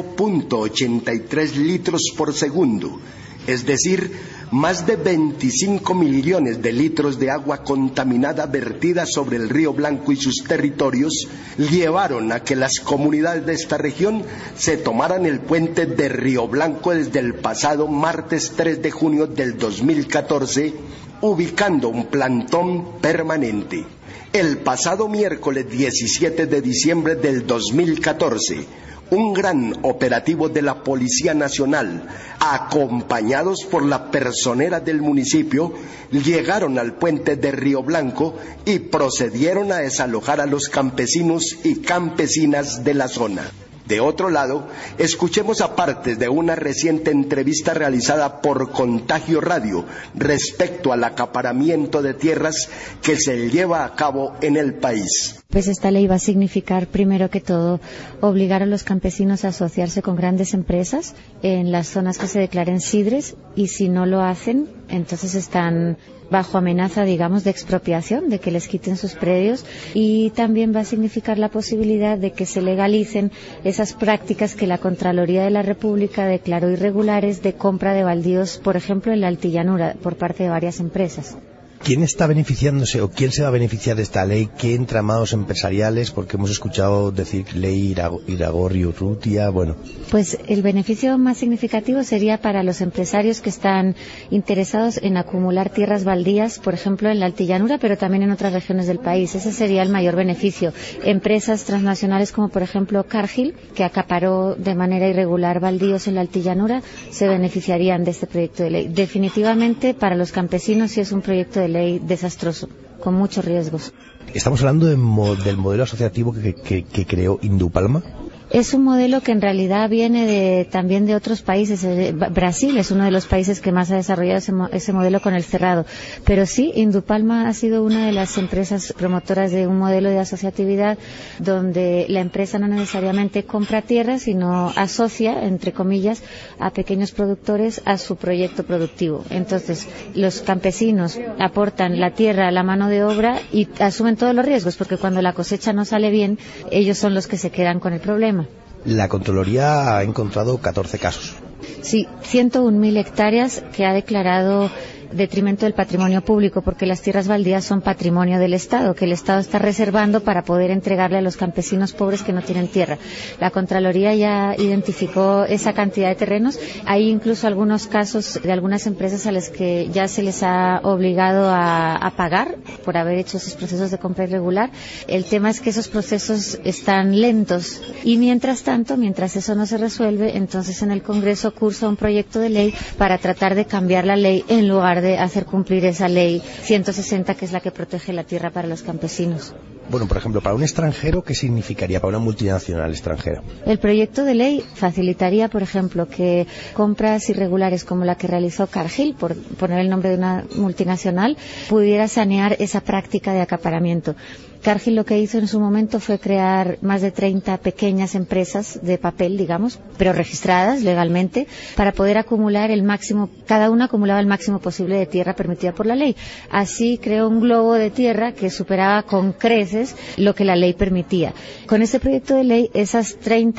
0.83 litros por segundo, es decir, más de 25 millones de litros de agua contaminada vertida sobre el Río Blanco y sus territorios, llevaron a que las comunidades de esta región se tomaran el puente de Río Blanco desde el pasado martes 3 de junio del 2014, ubicando un plantón permanente. El pasado miércoles 17 de diciembre del 2014, un gran operativo de la Policía Nacional, acompañados por la personera del municipio, llegaron al puente de Río Blanco y procedieron a desalojar a los campesinos y campesinas de la zona. De otro lado, escuchemos a partes de una reciente entrevista realizada por Contagio Radio respecto al acaparamiento de tierras que se lleva a cabo en el país. Pues esta ley va a significar, primero que todo, obligar a los campesinos a asociarse con grandes empresas en las zonas que se declaren sidres, y si no lo hacen, entonces están bajo amenaza, digamos, de expropiación, de que les quiten sus predios, y también va a significar la posibilidad de que se legalicen esas prácticas que la Contraloría de la República declaró irregulares de compra de baldíos, por ejemplo, en la Altillanura, por parte de varias empresas. ¿Quién está beneficiándose o quién se va a beneficiar de esta ley? ¿Qué entramados empresariales? Porque hemos escuchado decir ley Iragorri Urrutia, bueno. Pues el beneficio más significativo sería para los empresarios que están interesados en acumular tierras baldías, por ejemplo, en la Altillanura, pero también en otras regiones del país. Ese sería el mayor beneficio. Empresas transnacionales como, por ejemplo, Cargill, que acaparó de manera irregular baldíos en la Altillanura, se beneficiarían de este proyecto de ley. Definitivamente, para los campesinos sí es un proyecto de ley desastroso, con muchos riesgos. Estamos hablando del modelo asociativo que creó Indupalma. Es un modelo que en realidad viene también de otros países. Brasil es uno de los países que más ha desarrollado ese modelo con el cerrado. Pero sí, Indupalma ha sido una de las empresas promotoras de un modelo de asociatividad donde la empresa no necesariamente compra tierra, sino asocia, entre comillas, a pequeños productores a su proyecto productivo. Entonces, los campesinos aportan la tierra, la mano de obra y asumen todos los riesgos, porque cuando la cosecha no sale bien, ellos son los que se quedan con el problema. La Contraloría ha encontrado 14 casos. Sí, 101.000 hectáreas que ha declarado detrimento del patrimonio público, porque las tierras baldías son patrimonio del Estado, que el Estado está reservando para poder entregarle a los campesinos pobres que no tienen tierra. La Contraloría ya identificó esa cantidad de terrenos. Hay incluso algunos casos de algunas empresas a las que ya se les ha obligado a pagar por haber hecho esos procesos de compra irregular. El tema es que esos procesos están lentos y mientras tanto, mientras eso no se resuelve, entonces en el Congreso cursa un proyecto de ley para tratar de cambiar la ley en lugar de hacer cumplir esa ley 160, que es la que protege la tierra para los campesinos. Bueno, por ejemplo, para un extranjero, ¿qué significaría para una multinacional extranjera? El proyecto de ley facilitaría, por ejemplo, que compras irregulares como la que realizó Cargill, por poner el nombre de una multinacional, pudiera sanear esa práctica de acaparamiento. Cargill lo que hizo en su momento fue crear más de 30 pequeñas empresas de papel, digamos, pero registradas legalmente, para poder acumular el máximo, cada una acumulaba el máximo posible de tierra permitida por la ley. Así creó un globo de tierra que superaba con creces lo que la ley permitía. Con este proyecto de ley, esas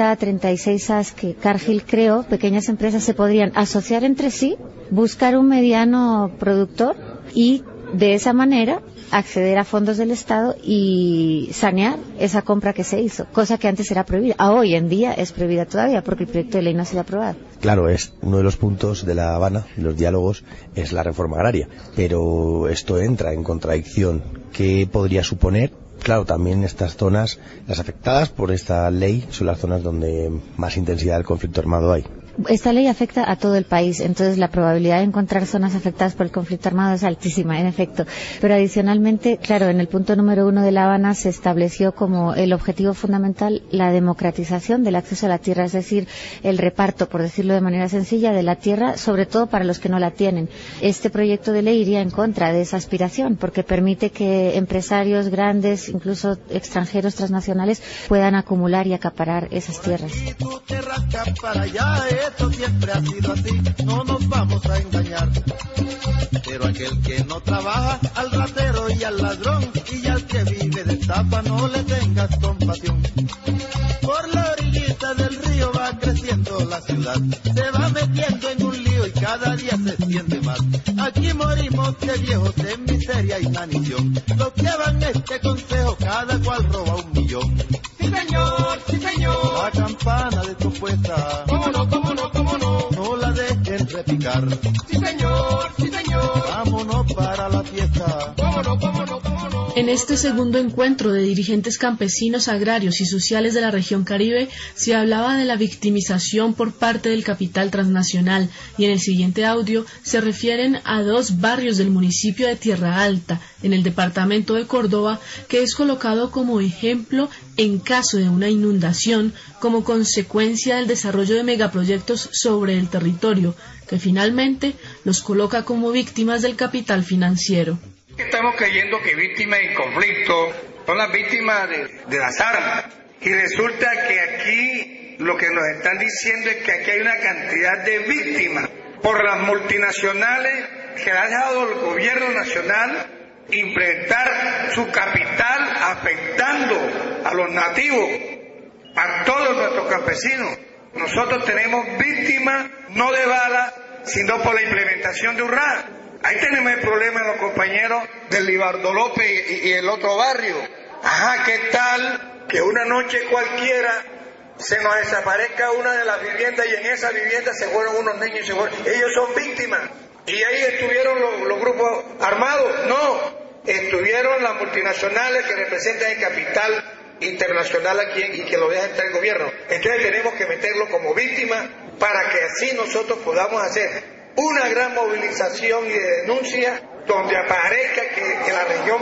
36 AS que Cargill creó, pequeñas empresas, se podrían asociar entre sí, buscar un mediano productor y de esa manera acceder a fondos del Estado y sanear esa compra que se hizo, cosa que antes era prohibida. Hoy en día es prohibida todavía porque el proyecto de ley no ha sido aprobado. Claro, es uno de los puntos de La Habana, de los diálogos, es la reforma agraria, pero esto entra en contradicción. ¿Qué podría suponer? Claro, también estas zonas, las afectadas por esta ley, son las zonas donde más intensidad del conflicto armado hay. Esta ley afecta a todo el país, entonces la probabilidad de encontrar zonas afectadas por el conflicto armado es altísima, en efecto. Pero adicionalmente, claro, en el punto número 1 de La Habana se estableció como el objetivo fundamental la democratización del acceso a la tierra, es decir, el reparto, por decirlo de manera sencilla, de la tierra, sobre todo para los que no la tienen. Este proyecto de ley iría en contra de esa aspiración, porque permite que empresarios grandes, incluso extranjeros transnacionales, puedan acumular y acaparar esas tierras. Para allá, esto siempre ha sido así, no nos vamos a engañar. Pero aquel que no trabaja, al ratero y al ladrón, y al que vive de estafa, no le tengas compasión. Por la orillita del río va creciendo la ciudad, se va metiendo en un lío y cada día se siente más. Aquí morimos de viejos en miseria y inanición. Los que van este consejo, cada cual roba 1 millón. Sí señor, sí señor. La campana de tu puesta, cómo no, cómo no, cómo no. No la dejen repicar. Sí señor, sí señor. Vámonos para la fiesta. Cómo no, cómo no, cómo no. En este segundo encuentro de dirigentes campesinos, agrarios y sociales de la región Caribe se hablaba de la victimización por parte del capital transnacional y en el siguiente audio se refieren a 2 barrios del municipio de Tierra Alta, en el departamento de Córdoba, que es colocado como ejemplo en caso de una inundación como consecuencia del desarrollo de megaproyectos sobre el territorio, que finalmente los coloca como víctimas del capital financiero. Estamos creyendo que víctimas del conflicto son las víctimas de las armas. Y resulta que aquí lo que nos están diciendo es que aquí hay una cantidad de víctimas por las multinacionales que ha dejado el gobierno nacional implementar su capital afectando a los nativos, a todos nuestros campesinos. Nosotros tenemos víctimas no de bala, sino por la implementación de URRA. Ahí tenemos el problema de los compañeros del Libardo López y el otro barrio. Ajá, ¿qué tal que una noche cualquiera se nos desaparezca una de las viviendas y en esa vivienda se fueron unos niños y se fueron? Ellos son víctimas. ¿Y ahí estuvieron los grupos armados? No, estuvieron las multinacionales que representan el capital internacional aquí y que lo deja entrar el gobierno. Entonces tenemos que meterlo como víctima para que así nosotros podamos hacer una gran movilización y de denuncia donde aparezca que la región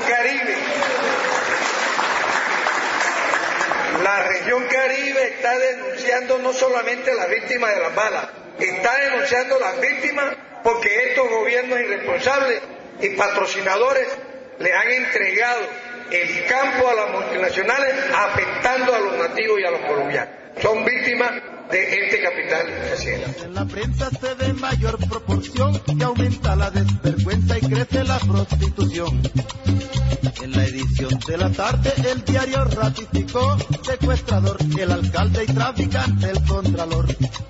Caribe está denunciando no solamente las víctimas de las balas, está denunciando las víctimas porque estos gobiernos irresponsables y patrocinadores le han entregado el campo a las multinacionales afectando a los nativos y a los colombianos. Son víctimas de este capital financiero. En la prensa se ve mayor proporción que aumenta la desvergüenza y crece la prostitución. En la edición de la tarde el diario ratificó secuestrador el alcalde y traficante el contralor.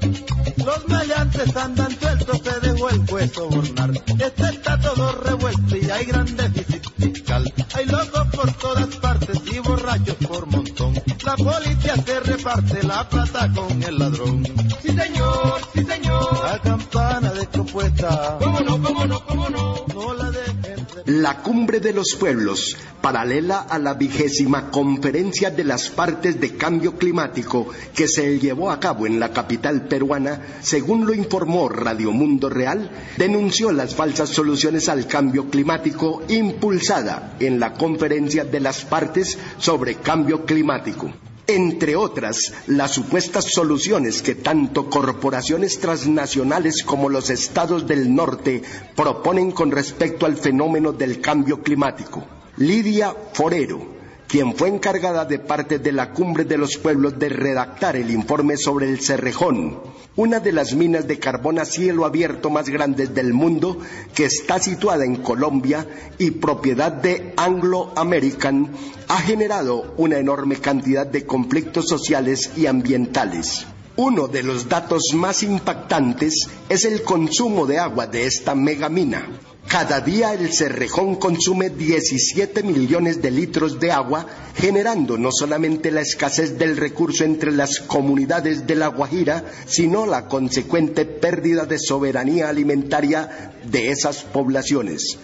Los maleantes andan sueltos, se dejó el juez sobornar. Este está todo revuelto y hay gran déficit fiscal. Hay locos por todas partes y borrachos por montón. La policía se reparte la plata con el ladrón. Sí señor, sí señor. La campana descompuesta. Cómo no, cómo no, cómo no. No la dejen. La Cumbre de los Pueblos, paralela a la 20ª Conferencia de las Partes de Cambio Climático que se llevó a cabo en la capital peruana, según lo informó Radio Mundo Real, denunció las falsas soluciones al cambio climático impulsada en la Conferencia de las Partes sobre Cambio Climático. Entre otras, las supuestas soluciones que tanto corporaciones transnacionales como los estados del norte proponen con respecto al fenómeno del cambio climático. Lidia Forero, quien fue encargada de parte de la Cumbre de los Pueblos de redactar el informe sobre el Cerrejón, una de las minas de carbón a cielo abierto más grandes del mundo, que está situada en Colombia y propiedad de Anglo American, ha generado una enorme cantidad de conflictos sociales y ambientales. Uno de los datos más impactantes es el consumo de agua de esta megamina. Cada día el Cerrejón consume 17 millones de litros de agua, generando no solamente la escasez del recurso entre las comunidades de La Guajira, sino la consecuente pérdida de soberanía alimentaria de esas poblaciones.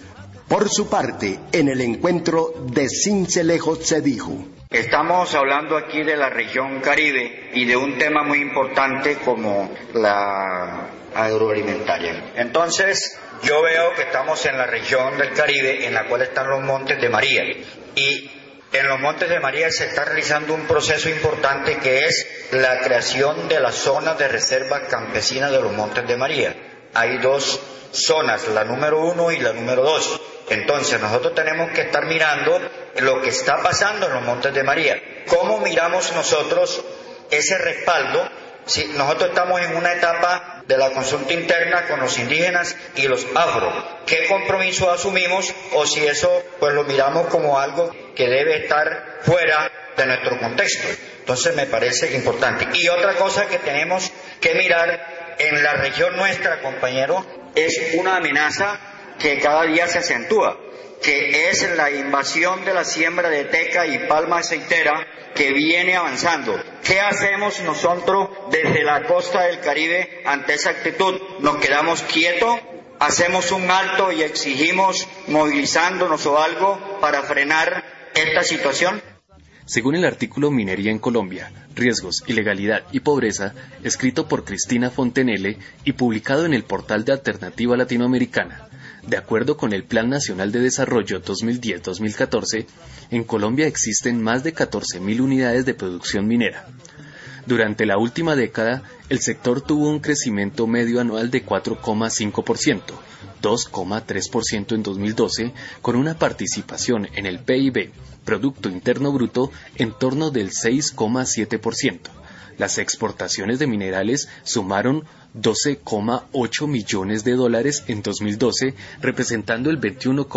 Por su parte, en el encuentro de Sincelejo se dijo: estamos hablando aquí de la región Caribe y de un tema muy importante como la agroalimentaria. Entonces, yo veo que estamos en la región del Caribe en la cual están los Montes de María, y en los Montes de María se está realizando un proceso importante que es la creación de las zonas de reserva campesina de los Montes de María. Hay dos zonas, la número 1 y la número 2. Entonces nosotros tenemos que estar mirando lo que está pasando en los Montes de María. ¿Cómo miramos nosotros ese respaldo? Si nosotros estamos en una etapa de la consulta interna con los indígenas y los afro, ¿qué compromiso asumimos? O si eso pues lo miramos como algo que debe estar fuera de nuestro contexto. Entonces me parece importante. Y otra cosa que tenemos que mirar en la región nuestra, compañero, es una amenaza que cada día se acentúa, que es la invasión de la siembra de teca y palma aceitera que viene avanzando. ¿Qué hacemos nosotros desde la costa del Caribe ante esa actitud? ¿Nos quedamos quietos? ¿Hacemos un alto y exigimos movilizándonos o algo para frenar esta situación? Según el artículo Minería en Colombia, Riesgos, Ilegalidad y Pobreza, escrito por Cristina Fontenelle y publicado en el portal de Alternativa Latinoamericana, de acuerdo con el Plan Nacional de Desarrollo 2010-2014, en Colombia existen más de 14.000 unidades de producción minera. Durante la última década, el sector tuvo un crecimiento medio anual de 4,5%, 2,3% en 2012, con una participación en el PIB, Producto Interno Bruto, en torno del 6,7%. Las exportaciones de minerales sumaron $12,8 millones en 2012, representando el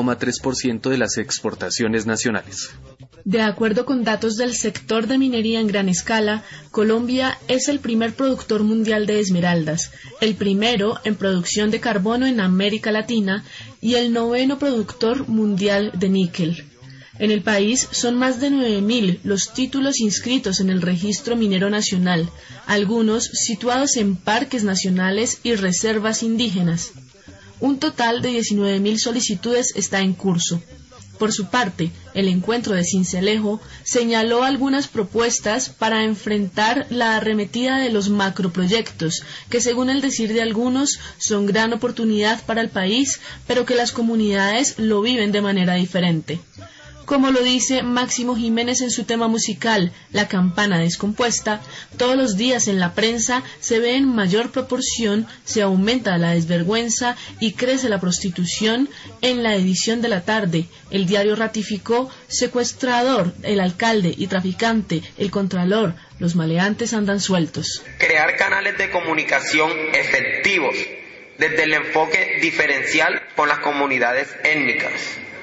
21,3% de las exportaciones nacionales. De acuerdo con datos del sector de minería en gran escala, Colombia es el primer productor mundial de esmeraldas, el primero en producción de carbono en América Latina y el 9º productor mundial de níquel. En el país son más de 9.000 los títulos inscritos en el Registro Minero Nacional, algunos situados en parques nacionales y reservas indígenas. Un total de 19.000 solicitudes está en curso. Por su parte, el encuentro de Sincelejo señaló algunas propuestas para enfrentar la arremetida de los macroproyectos, que según el decir de algunos son gran oportunidad para el país, pero que las comunidades lo viven de manera diferente. Como lo dice Máximo Jiménez en su tema musical, La campana descompuesta, todos los días en la prensa se ve en mayor proporción, se aumenta la desvergüenza y crece la prostitución. En la edición de la tarde, el diario ratificó: secuestrador, el alcalde y traficante, el contralor, los maleantes andan sueltos. Crear canales de comunicación efectivos desde el enfoque diferencial con las comunidades étnicas.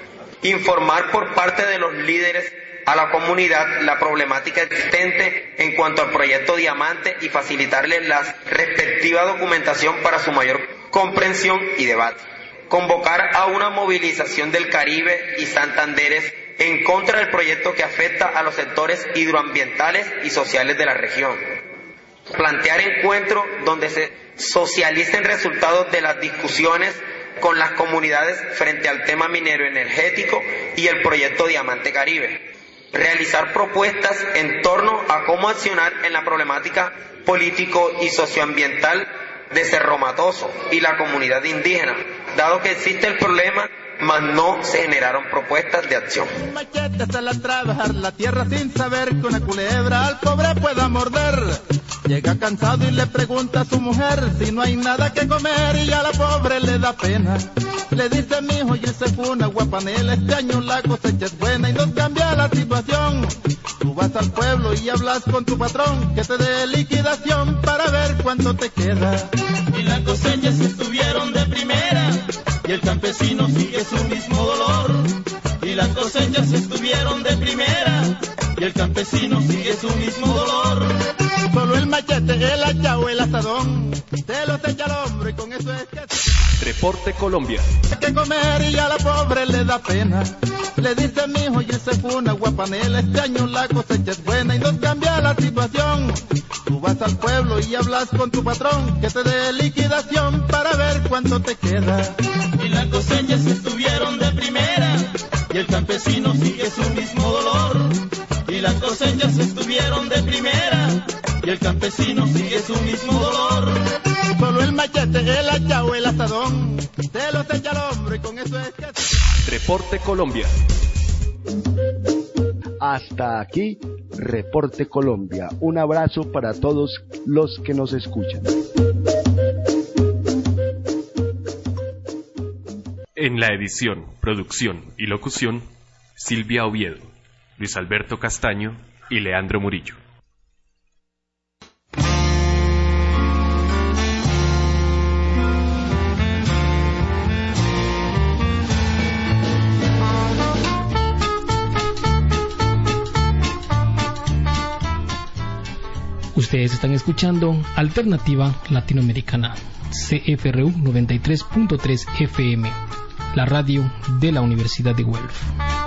Informar por parte de los líderes a la comunidad la problemática existente en cuanto al proyecto Diamante y facilitarles la respectiva documentación para su mayor comprensión y debate. Convocar a una movilización del Caribe y Santanderes en contra del proyecto que afecta a los sectores hidroambientales y sociales de la región. Plantear encuentros donde se socialicen resultados de las discusiones con las comunidades frente al tema minero energético y el proyecto Diamante Caribe. Realizar propuestas en torno a cómo accionar en la problemática político y socioambiental de Cerro Matoso y la comunidad indígena, dado que existe el problema, mas no se generaron propuestas de acción. Un machete sale a trabajar la tierra sin saber que una culebra al pobre pueda morder. Llega cansado y le pregunta a su mujer si no hay nada que comer y a la pobre le da pena. Le dice: mijo, y ese fue una guapanela, este año la cosecha es buena y nos cambia la situación. Tú vas al pueblo y hablas con tu patrón que te dé liquidación para ver cuánto te queda. Y las cosechas estuvieron de primera y el campesino sigue su mismo dolor. Y las cosechas estuvieron de primera y el campesino sigue su mismo dolor. Solo el machete, el hacha o el asadón se los echa al hombro y con eso es que... Reporte Colombia. Hay que comer y a la pobre le da pena. Le dice: mijo, y ese fue una guapanela, este año la cosecha es buena y nos cambia la situación. Tú vas al pueblo y hablas con tu patrón que te dé liquidación para ver cuánto te queda. Y las cosechas estuvieron de primera vecino sigue su mismo dolor. Solo el machete, el hacha o el asadón, te los echa al hombro y con eso es que... Reporte Colombia. Hasta aquí, Reporte Colombia. Un abrazo para todos los que nos escuchan. En la edición, producción y locución, Silvia Oviedo, Luis Alberto Castaño y Leandro Murillo. Ustedes están escuchando Alternativa Latinoamericana, CFRU 93.3 FM, la radio de la Universidad de Guelph.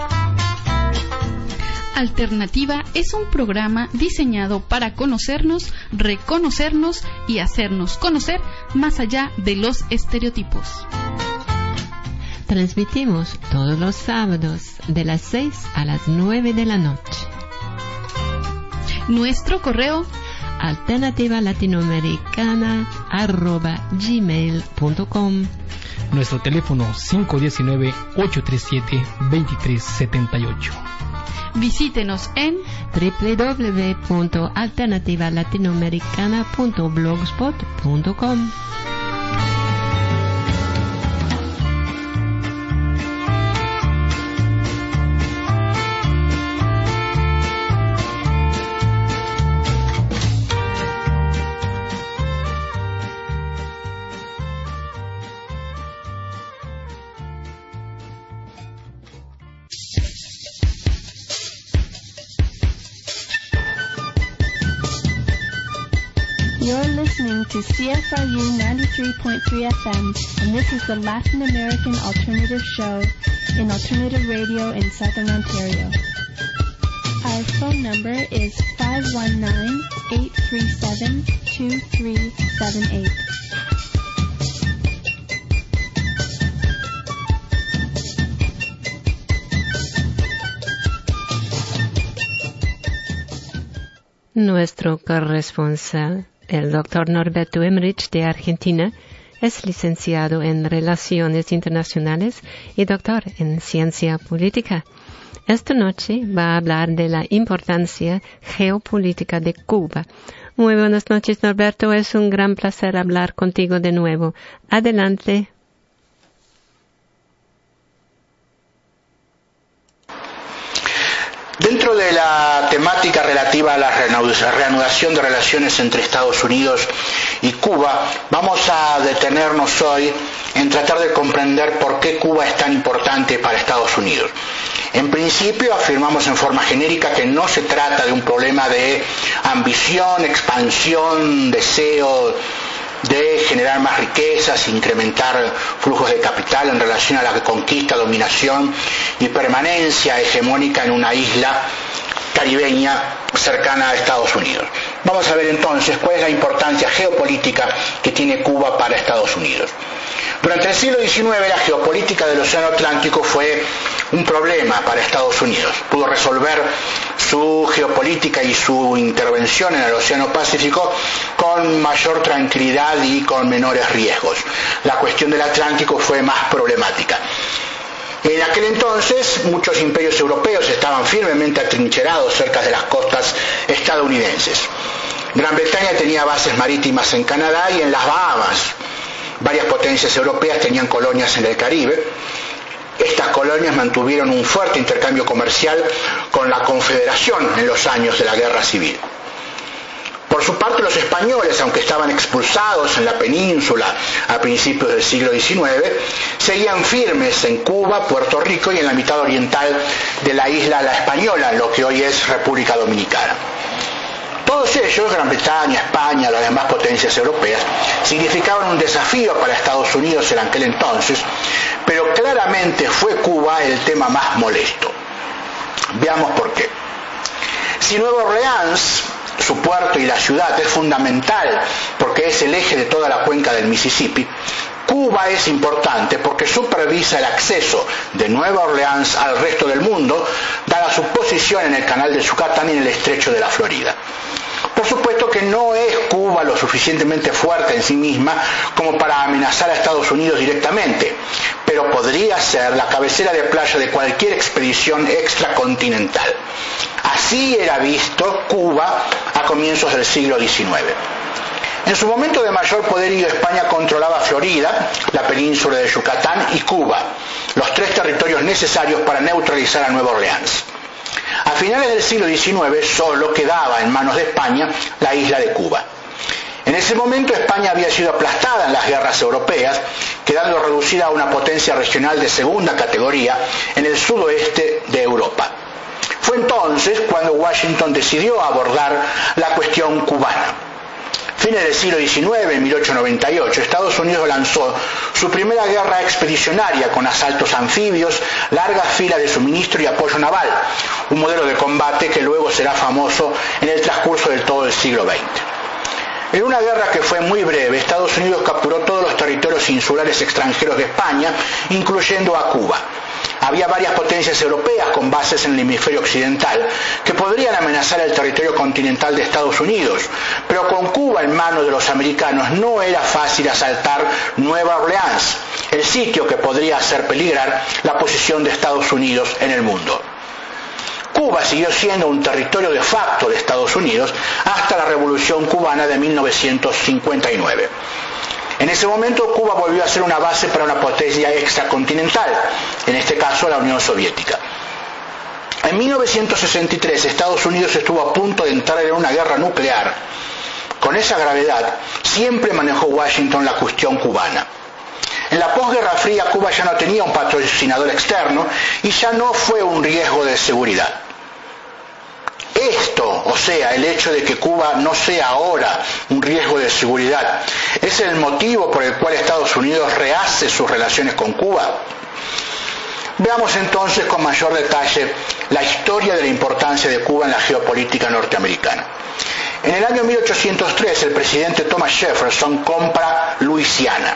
Alternativa es un programa diseñado para conocernos, reconocernos y hacernos conocer más allá de los estereotipos. Transmitimos todos los sábados de las 6 a las 9 de la noche. Nuestro correo alternativalatinoamericana@gmail.com. Nuestro teléfono 519-837-2378. Visítenos en www.alternativalatinoamericana.blogspot.com. You're listening to CFRU 93.3 FM, and this is the Latin American Alternative Show in Alternative Radio in Southern Ontario. Our phone number is 519-837-2378. Nuestro corresponsal, el Dr. Norberto Emmerich de Argentina, es licenciado en Relaciones Internacionales y doctor en Ciencia Política. Esta noche va a hablar de la importancia geopolítica de Cuba. Muy buenas noches, Norberto. Es un gran placer hablar contigo de nuevo. Adelante. Dentro de la temática relativa a la reanudación de relaciones entre Estados Unidos y Cuba, vamos a detenernos hoy en tratar de comprender por qué Cuba es tan importante para Estados Unidos. En principio, afirmamos en forma genérica que no se trata de un problema de ambición, expansión, deseo de generar más riquezas, incrementar flujos de capital en relación a la conquista, dominación y permanencia hegemónica en una isla caribeña cercana a Estados Unidos. Vamos a ver entonces cuál es la importancia geopolítica que tiene Cuba para Estados Unidos. Durante el siglo XIX la geopolítica del Océano Atlántico fue un problema para Estados Unidos. Pudo resolver su geopolítica y su intervención en el Océano Pacífico con mayor tranquilidad y con menores riesgos. La cuestión del Atlántico fue más problemática. En aquel entonces muchos imperios europeos estaban firmemente atrincherados cerca de las costas estadounidenses. Gran Bretaña tenía bases marítimas en Canadá y en las Bahamas. Varias potencias europeas tenían colonias en el Caribe. Estas colonias mantuvieron un fuerte intercambio comercial con la Confederación en los años de la Guerra Civil. Por su parte, los españoles, aunque estaban expulsados en la península a principios del siglo XIX, seguían firmes en Cuba, Puerto Rico y en la mitad oriental de la isla La Española, en lo que hoy es República Dominicana. Todos ellos, Gran Bretaña, España, las demás potencias europeas, significaban un desafío para Estados Unidos en aquel entonces, pero claramente fue Cuba el tema más molesto. Veamos por qué. Si Nueva Orleans, su puerto y la ciudad, es fundamental porque es el eje de toda la cuenca del Mississippi, Cuba es importante porque supervisa el acceso de Nueva Orleans al resto del mundo, dada su posición en el canal de Yucatán y en el estrecho de la Florida. Por supuesto que no es Cuba lo suficientemente fuerte en sí misma como para amenazar a Estados Unidos directamente, pero podría ser la cabecera de playa de cualquier expedición extracontinental. Así era visto Cuba a comienzos del siglo XIX. En su momento de mayor poderío, España controlaba Florida, la península de Yucatán y Cuba, los tres territorios necesarios para neutralizar a Nueva Orleans. A finales del siglo XIX solo quedaba en manos de España la isla de Cuba. En ese momento España había sido aplastada en las guerras europeas, quedando reducida a una potencia regional de segunda categoría en el sudoeste de Europa. Fue entonces cuando Washington decidió abordar la cuestión cubana. Fines del siglo XIX, en 1898, Estados Unidos lanzó su primera guerra expedicionaria con asaltos anfibios, largas filas de suministro y apoyo naval, un modelo de combate que luego será famoso en el transcurso de todo el siglo XX. En una guerra que fue muy breve, Estados Unidos capturó todos los territorios insulares extranjeros de España, incluyendo a Cuba. Había varias potencias europeas con bases en el hemisferio occidental que podrían amenazar el territorio continental de Estados Unidos, pero con Cuba en manos de los americanos no era fácil asaltar Nueva Orleans, el sitio que podría hacer peligrar la posición de Estados Unidos en el mundo. Cuba siguió siendo un territorio de facto de Estados Unidos hasta la Revolución Cubana de 1959. En ese momento Cuba volvió a ser una base para una potencia extracontinental, en este caso la Unión Soviética. En 1963 Estados Unidos estuvo a punto de entrar en una guerra nuclear. Con esa gravedad siempre manejó Washington la cuestión cubana. En la posguerra fría Cuba ya no tenía un patrocinador externo y ya no fue un riesgo de seguridad. Esto, o sea, el hecho de que Cuba no sea ahora un riesgo de seguridad, es el motivo por el cual Estados Unidos rehace sus relaciones con Cuba. Veamos entonces con mayor detalle la historia de la importancia de Cuba en la geopolítica norteamericana. En el año 1803 el presidente Thomas Jefferson compra Luisiana.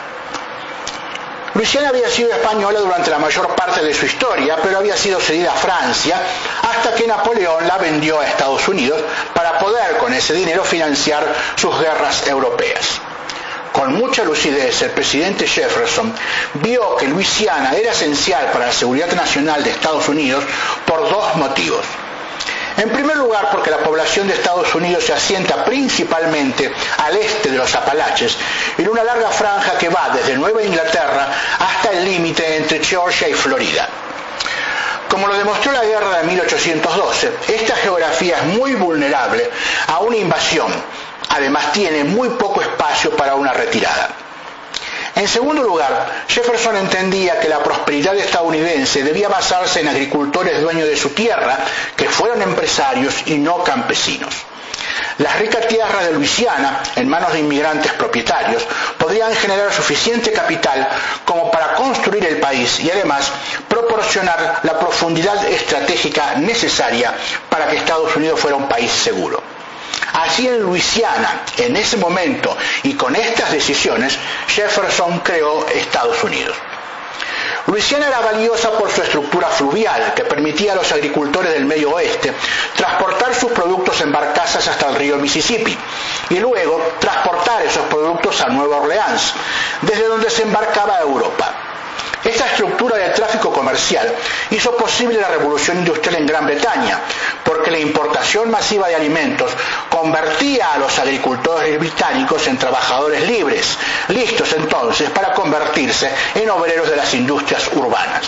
Luisiana había sido española durante la mayor parte de su historia, pero había sido cedida a Francia hasta que Napoleón la vendió a Estados Unidos para poder con ese dinero financiar sus guerras europeas. Con mucha lucidez, el presidente Jefferson vio que Luisiana era esencial para la seguridad nacional de Estados Unidos por dos motivos. En primer lugar, porque la población de Estados Unidos se asienta principalmente al este de los Apalaches, en una larga franja que va desde Nueva Inglaterra hasta el límite entre Georgia y Florida. Como lo demostró la guerra de 1812, esta geografía es muy vulnerable a una invasión. Además, tiene muy poco espacio para una retirada. En segundo lugar, Jefferson entendía que la prosperidad estadounidense debía basarse en agricultores dueños de su tierra, que fueran empresarios y no campesinos. Las ricas tierras de Luisiana, en manos de inmigrantes propietarios, podrían generar suficiente capital como para construir el país y además proporcionar la profundidad estratégica necesaria para que Estados Unidos fuera un país seguro. Así en Luisiana, en ese momento y con estas decisiones, Jefferson creó Estados Unidos. Luisiana era valiosa por su estructura fluvial, que permitía a los agricultores del medio oeste transportar sus productos en barcazas hasta el río Mississippi y luego transportar esos productos a Nueva Orleans, desde donde se embarcaba a Europa. Esta estructura de tráfico comercial hizo posible la revolución industrial en Gran Bretaña, porque la importación masiva de alimentos convertía a los agricultores británicos en trabajadores libres, listos entonces para convertirse en obreros de las industrias urbanas.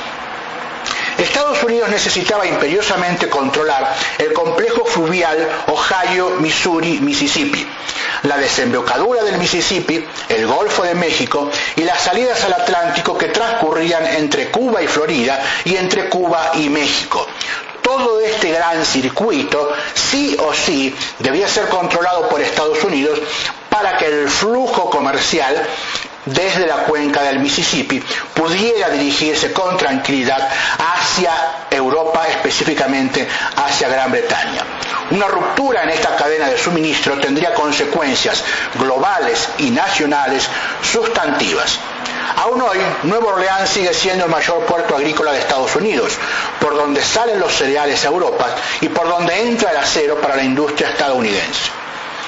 Estados Unidos necesitaba imperiosamente controlar el complejo fluvial Ohio, Missouri, Mississippi, la desembocadura del Mississippi, el Golfo de México y las salidas al Atlántico que transcurrían entre Cuba y Florida y entre Cuba y México. Todo este gran circuito, sí o sí, debía ser controlado por Estados Unidos para que el flujo comercial desde la cuenca del Mississippi pudiera dirigirse con tranquilidad hacia Europa, específicamente hacia Gran Bretaña. Una ruptura en esta cadena de suministro tendría consecuencias globales y nacionales sustantivas. Aún hoy, Nueva Orleans sigue siendo el mayor puerto agrícola de Estados Unidos, por donde salen los cereales a Europa y por donde entra el acero para la industria estadounidense.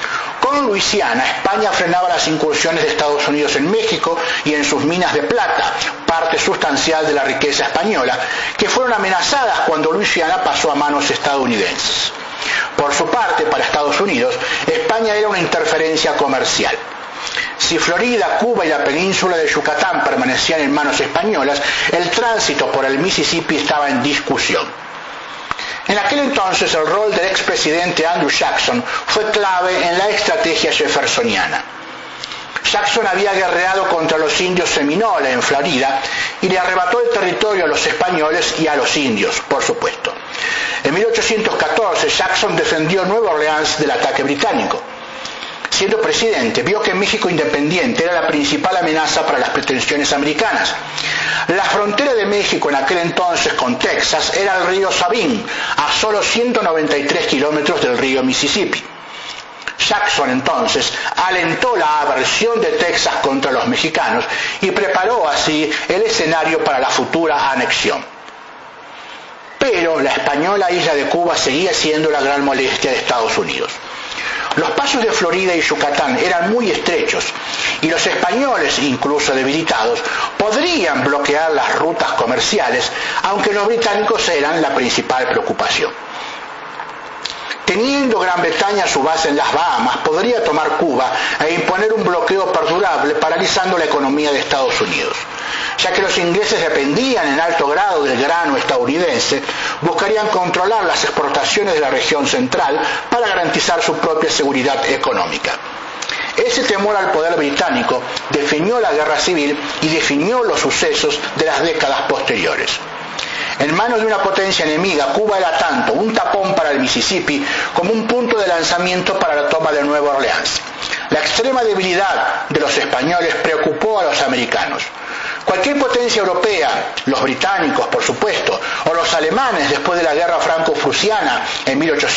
Con Luisiana, España frenaba las incursiones de Estados Unidos en México y en sus minas de plata, parte sustancial de la riqueza española, que fueron amenazadas cuando Luisiana pasó a manos estadounidenses. Por su parte, para Estados Unidos, España era una interferencia comercial. Si Florida, Cuba y la península de Yucatán permanecían en manos españolas, el tránsito por el Mississippi estaba en discusión. En aquel entonces, el rol del expresidente Andrew Jackson fue clave en la estrategia jeffersoniana. Jackson había guerreado contra los indios Seminole en Florida y le arrebató el territorio a los españoles y a los indios, por supuesto. En 1814, Jackson defendió Nueva Orleans del ataque británico. Siendo presidente, vio que México independiente era la principal amenaza para las pretensiones americanas. La frontera de México en aquel entonces con Texas era el río Sabine, a solo 193 kilómetros del río Mississippi. Jackson entonces alentó la aversión de Texas contra los mexicanos y preparó así el escenario para la futura anexión. Pero la española isla de Cuba seguía siendo la gran molestia de Estados Unidos. Los pasos de Florida y Yucatán eran muy estrechos y los españoles, incluso debilitados, podrían bloquear las rutas comerciales, aunque los británicos eran la principal preocupación. Teniendo Gran Bretaña su base en las Bahamas, podría tomar Cuba e imponer un bloqueo perdurable, paralizando la economía de Estados Unidos. Ya que los ingleses dependían en alto grado del grano estadounidense, buscarían controlar las exportaciones de la región central para garantizar su propia seguridad económica. Ese temor al poder británico definió la guerra civil y definió los sucesos de las décadas posteriores. En manos de una potencia enemiga, Cuba era tanto un tapón para el Mississippi como un punto de lanzamiento para la toma de Nueva Orleans. La extrema debilidad de los españoles preocupó a los americanos. Cualquier potencia europea, los británicos por supuesto, o los alemanes después de la guerra franco-prusiana en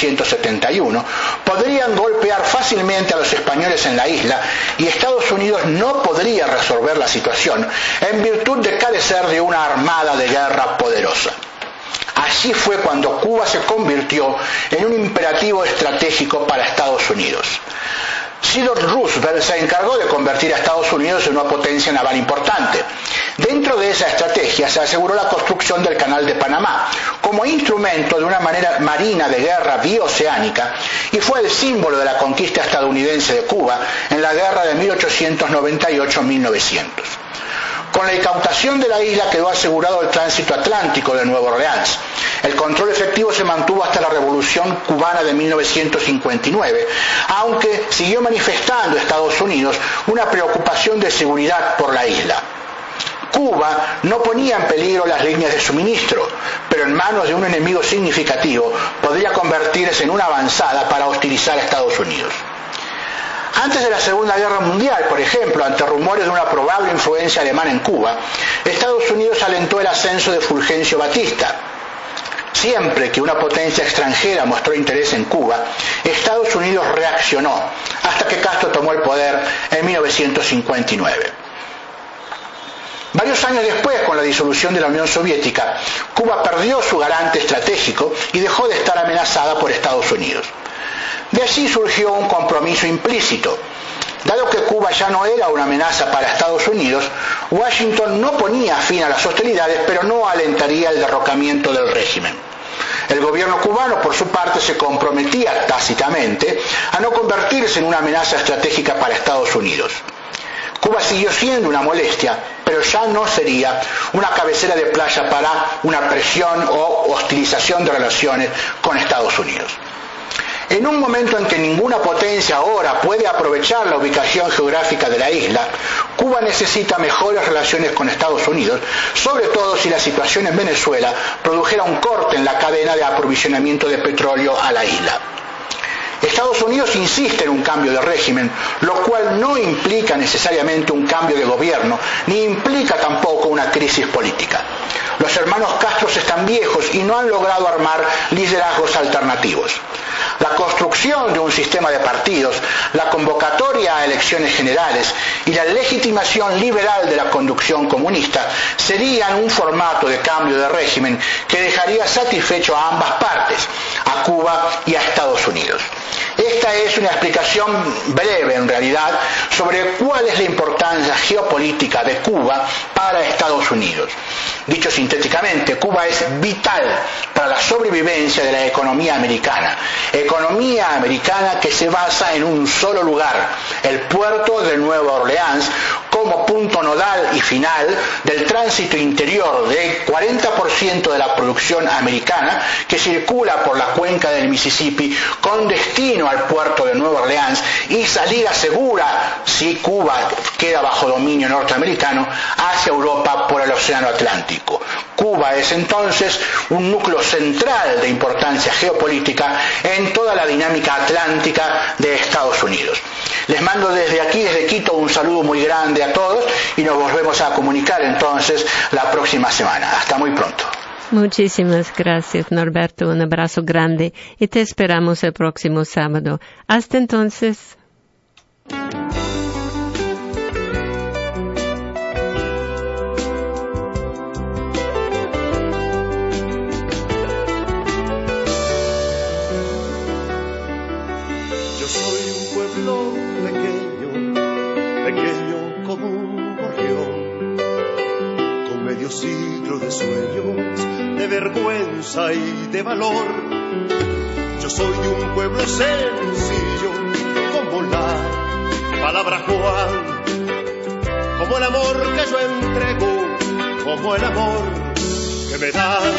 1871, podrían golpear fácilmente a los españoles en la isla y Estados Unidos no podría resolver la situación en virtud de carecer de una armada de guerra poderosa. Así fue cuando Cuba se convirtió en un imperativo estratégico para Estados Unidos. Theodore Roosevelt se encargó de convertir a Estados Unidos en una potencia naval importante. Dentro de esa estrategia se aseguró la construcción del Canal de Panamá como instrumento de una manera marina de guerra bioceánica y fue el símbolo de la conquista estadounidense de Cuba en la guerra de 1898-1900. Con la incautación de la isla quedó asegurado el tránsito atlántico de Nueva Orleans. El control efectivo se mantuvo hasta la Revolución Cubana de 1959, aunque siguió manifestando Estados Unidos una preocupación de seguridad por la isla. Cuba no ponía en peligro las líneas de suministro, pero en manos de un enemigo significativo podría convertirse en una avanzada para hostilizar a Estados Unidos. Antes de la Segunda Guerra Mundial, por ejemplo, ante rumores de una probable influencia alemana en Cuba, Estados Unidos alentó el ascenso de Fulgencio Batista. Siempre que una potencia extranjera mostró interés en Cuba, Estados Unidos reaccionó, hasta que Castro tomó el poder en 1959. Varios años después, con la disolución de la Unión Soviética, Cuba perdió su garante estratégico y dejó de estar amenazada por Estados Unidos. De allí surgió un compromiso implícito. Dado que Cuba ya no era una amenaza para Estados Unidos, Washington no ponía fin a las hostilidades, pero no alentaría el derrocamiento del régimen. El gobierno cubano, por su parte, se comprometía tácitamente a no convertirse en una amenaza estratégica para Estados Unidos. Cuba siguió siendo una molestia, pero ya no sería una cabecera de playa para una presión o hostilización de relaciones con Estados Unidos. En un momento en que ninguna potencia ahora puede aprovechar la ubicación geográfica de la isla, Cuba necesita mejores relaciones con Estados Unidos, sobre todo si la situación en Venezuela produjera un corte en la cadena de aprovisionamiento de petróleo a la isla. Estados Unidos insiste en un cambio de régimen, lo cual no implica necesariamente un cambio de gobierno, ni implica tampoco una crisis política. Los hermanos Castro están viejos y no han logrado armar liderazgos alternativos. La construcción de un sistema de partidos, la convocatoria a elecciones generales y la legitimación liberal de la conducción comunista serían un formato de cambio de régimen que dejaría satisfecho a ambas partes, a Cuba y a Estados Unidos. Esta es una explicación breve, en realidad, sobre cuál es la importancia geopolítica de Cuba para Estados Unidos. Dicho sintéticamente, Cuba es vital para la sobrevivencia de la economía americana que se basa en un solo lugar, el puerto de Nueva Orleans, como punto nodal y final del tránsito interior del 40% de la producción americana que circula por la cuenca del Mississippi con destino al puerto de Nueva Orleans y salida segura, si Cuba queda bajo dominio norteamericano, hacia Europa por el Océano Atlántico. Cuba es entonces un núcleo central de importancia geopolítica en toda la dinámica atlántica de Estados Unidos. Les mando desde aquí, desde Quito, un saludo muy grande a todos y nos volvemos a comunicar entonces la próxima semana. Hasta muy pronto. Muchísimas gracias, Norberto. Un abrazo grande y te esperamos el próximo sábado. Hasta entonces. Yo soy un pueblo pequeño como un gorrión, con medio siglo de sueños, de vergüenza y de valor. Yo soy de un pueblo sencillo como la palabra Juan, como el amor que yo entrego, como el amor que me dan.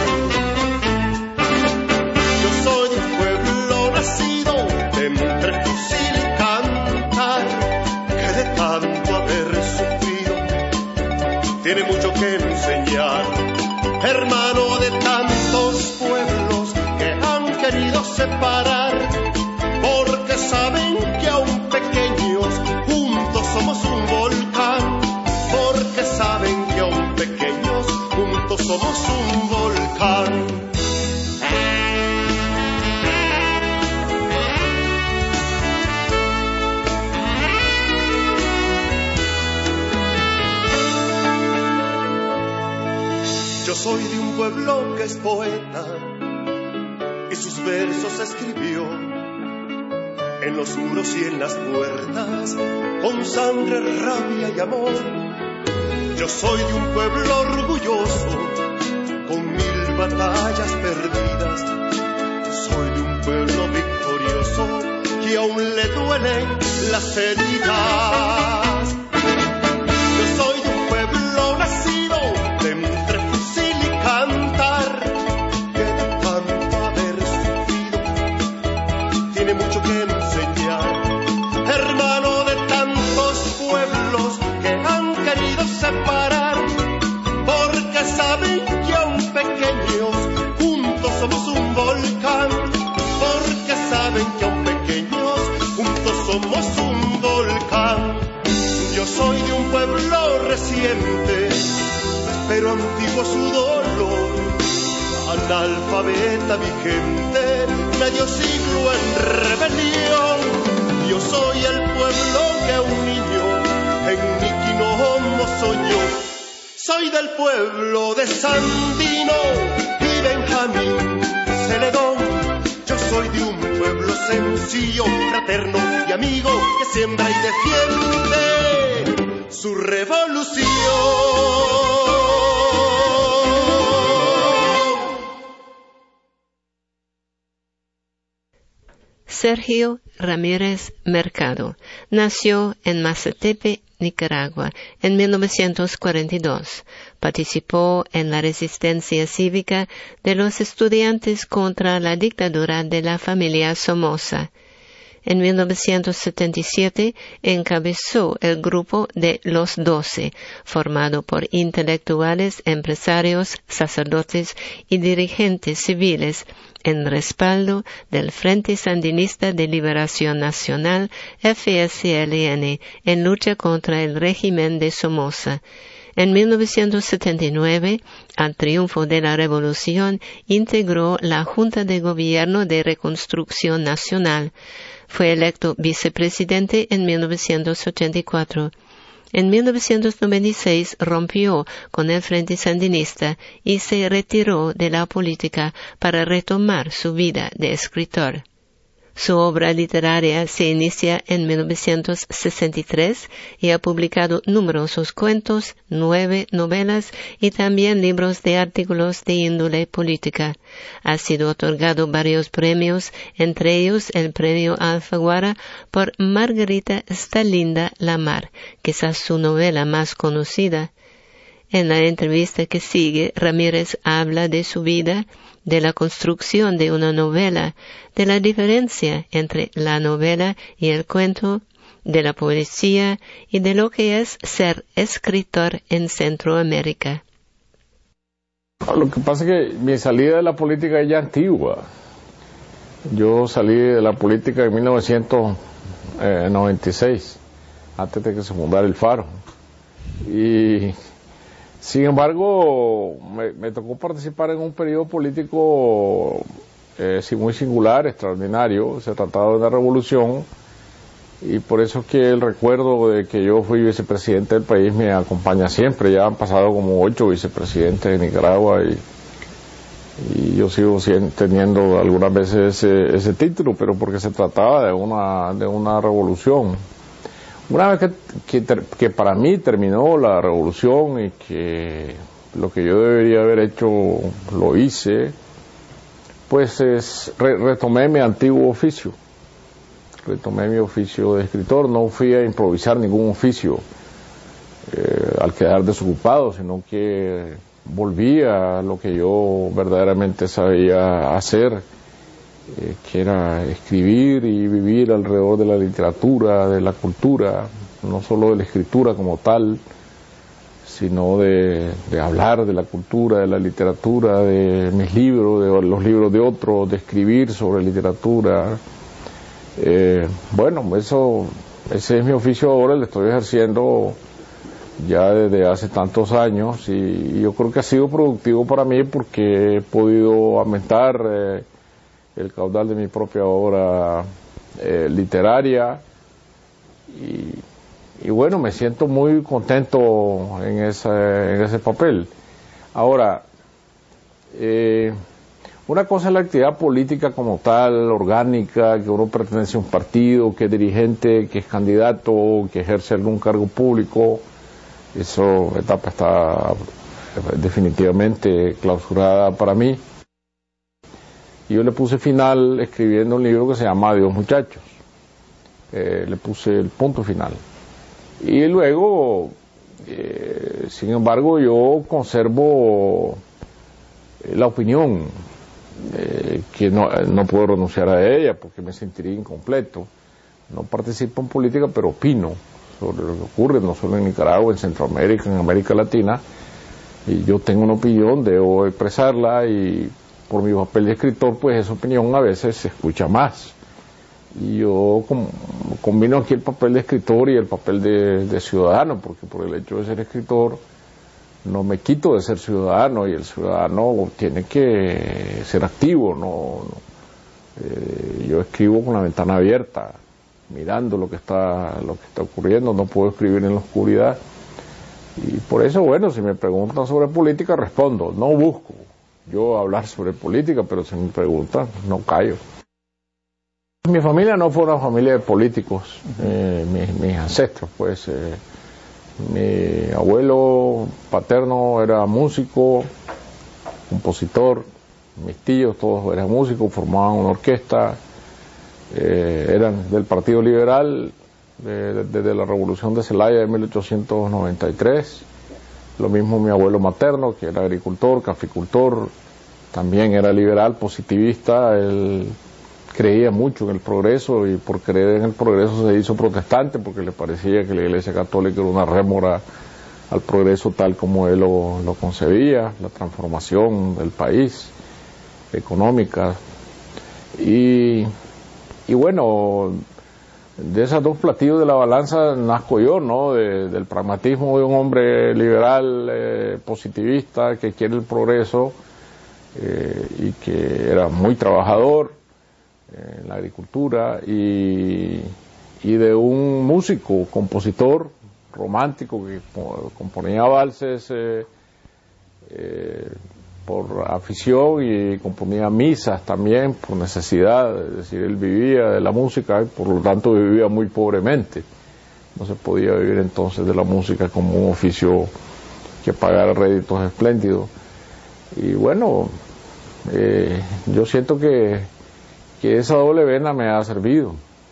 Yo soy de un pueblo nacido entre fusil y cantar, que de tanto haber sufrido tiene mucho que enseñar. Hermano de tantos pueblos que han querido separar, porque saben que aún pequeños juntos somos un volcán, porque saben que aún pequeños juntos somos un volcán. Yo soy de un pueblo que es poeta y sus versos escribió en los muros y en las puertas con sangre, rabia y amor. Yo soy de un pueblo orgulloso con 1000 batallas perdidas. Soy de un pueblo victorioso que aún le duelen las heridas. Yo soy de un pueblo nacido entre fusil y cantar, que de tanto haber sufrido tiene mucho que enseñar. Hermano de tantos pueblos que han querido separar, porque saben que aún pequeños juntos somos un volcán, porque saben que aún pequeños juntos somos un volcán. Yo soy de un pueblo reciente, pero antiguo su dolor, analfabeta mi gente, medio siglo en rebelión. Yo soy el pueblo que un niño en Niquinomo soñó. Soy del pueblo de Sandino y Benjamín Celedón. Yo soy de un pueblo sencillo, fraterno y amigo, que siembra y defiende su revolución. Sergio Ramírez Mercado nació en Mazatepe, Nicaragua, en 1942. Participó en la resistencia cívica de los estudiantes contra la dictadura de la familia Somoza. En 1977 encabezó el grupo de Los 12, formado por intelectuales, empresarios, sacerdotes y dirigentes civiles, en respaldo del Frente Sandinista de Liberación Nacional, FSLN, en lucha contra el régimen de Somoza. En 1979, al triunfo de la revolución, integró la Junta de Gobierno de Reconstrucción Nacional. Fue electo vicepresidente en 1984. En 1996 rompió con el Frente Sandinista y se retiró de la política para retomar su vida de escritor. Su obra literaria se inicia en 1963 y ha publicado numerosos cuentos, 9 novelas y también libros de artículos de índole política. Ha sido otorgado varios premios, entre ellos el premio Alfaguara por Margarita está linda la mar, quizás su novela más conocida. En la entrevista que sigue, Ramírez habla de su vida, de la construcción de una novela, de la diferencia entre la novela y el cuento, de la poesía y de lo que es ser escritor en Centroamérica. Lo que pasa es que mi salida de la política es ya antigua. Yo salí de la política en 1996, antes de que se fundara el Faro. Y sin embargo, me tocó participar en un periodo político muy singular, extraordinario. Se trataba de una revolución y por eso es que el recuerdo de que yo fui vicepresidente del país me acompaña siempre. Ya han pasado como 8 vicepresidentes de Nicaragua y yo sigo teniendo algunas veces ese título, pero porque se trataba de una revolución. Una vez que para mí terminó la revolución y que lo que yo debería haber hecho lo hice, pues retomé mi antiguo oficio. Retomé mi oficio de escritor, no fui a improvisar ningún oficio al quedar desocupado, sino que volví a lo que yo verdaderamente sabía hacer, que era escribir y vivir alrededor de la literatura, de la cultura, no solo de la escritura como tal, sino de hablar de la cultura, de la literatura, de mis libros, de los libros de otros, de escribir sobre literatura. Bueno, ese es mi oficio ahora, lo estoy ejerciendo ya desde hace tantos años y yo creo que ha sido productivo para mí porque he podido aumentar el caudal de mi propia obra literaria y bueno, me siento muy contento en ese papel. Ahora, una cosa es la actividad política como tal, orgánica, que uno pertenece a un partido, que es dirigente, que es candidato, que ejerce algún cargo público. Esa etapa está definitivamente clausurada para mí. Y yo le puse final escribiendo un libro que se llama Adiós muchachos. Le puse el punto final. Y luego, sin embargo, yo conservo la opinión, que no puedo renunciar a ella porque me sentiría incompleto. No participo en política, pero opino sobre lo que ocurre, no solo en Nicaragua, en Centroamérica, en América Latina. Y yo tengo una opinión, debo expresarla y por mi papel de escritor, pues esa opinión a veces se escucha más. Y yo combino aquí el papel de escritor y el papel de ciudadano, porque por el hecho de ser escritor no me quito de ser ciudadano y el ciudadano tiene que ser activo. Yo escribo con la ventana abierta, mirando lo que está ocurriendo, no puedo escribir en la oscuridad. Y por eso, bueno, si me preguntan sobre política, respondo, no busco yo hablar sobre política, pero si me preguntan, no callo. Mi familia no fue una familia de políticos, mis ancestros, pues mi abuelo paterno era músico, compositor, mis tíos todos eran músicos, formaban una orquesta, eran del Partido Liberal desde la Revolución de Celaya de 1893. Lo mismo mi abuelo materno, que era agricultor, caficultor, también era liberal, positivista. Él creía mucho en el progreso y por creer en el progreso se hizo protestante porque le parecía que la Iglesia Católica era una rémora al progreso tal como él lo concebía, la transformación del país económica. Y bueno, de esos dos platillos de la balanza nazco yo, ¿no? Del pragmatismo de un hombre liberal, positivista, que quiere el progreso y que era muy trabajador en la agricultura y de un músico, compositor, romántico que componía valses por afición, y componía misas también por necesidad, es decir, él vivía de la música y por lo tanto vivía muy pobremente. No se podía vivir entonces de la música como un oficio que pagara réditos espléndidos. Y bueno, yo siento que esa doble vena me ha servido.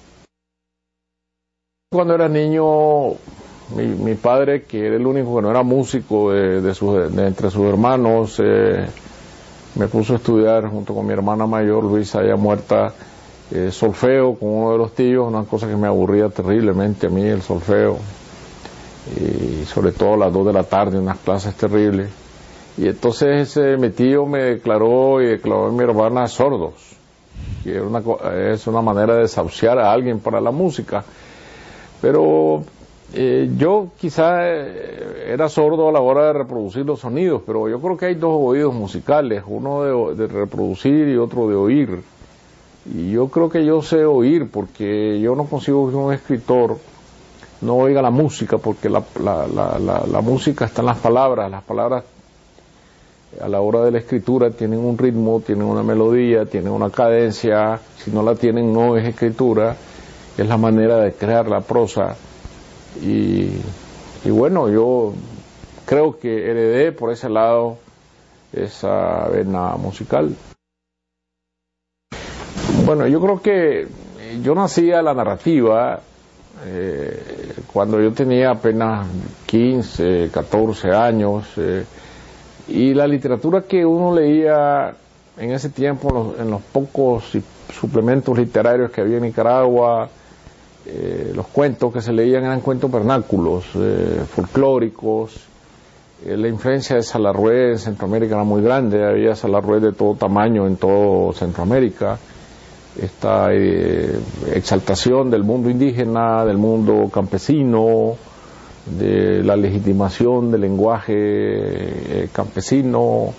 Cuando era niño, mi padre, que era el único que no era músico de entre sus hermanos, me puso a estudiar junto con mi hermana mayor, Luisa, ya muerta, solfeo con uno de los tíos, una cosa que me aburría terriblemente a mí, el solfeo, y sobre todo a las 2 de la tarde, unas clases terribles. Y entonces mi tío me declaró y declaró a mi hermana sordos, que es una manera de desahuciar a alguien para la música. Pero yo quizá era sordo a la hora de reproducir los sonidos, pero yo creo que hay dos oídos musicales, uno de reproducir y otro de oír. Y yo creo que yo sé oír, porque yo no consigo que un escritor no oiga la música, porque la música está en las palabras a la hora de la escritura tienen un ritmo, tienen una melodía, tienen una cadencia. Si no la tienen, no es escritura, es la manera de crear la prosa. Y bueno, yo creo que heredé por ese lado esa vena musical. Bueno, yo creo que yo nací a la narrativa cuando yo tenía apenas 15, 14 años, y la literatura que uno leía en ese tiempo, en los pocos suplementos literarios que había en Nicaragua, los cuentos que se leían eran cuentos vernáculos, folclóricos. La influencia de Salarrué en Centroamérica era muy grande, había Salarrué de todo tamaño en todo Centroamérica. Esta exaltación del mundo indígena, del mundo campesino, de la legitimación del lenguaje campesino,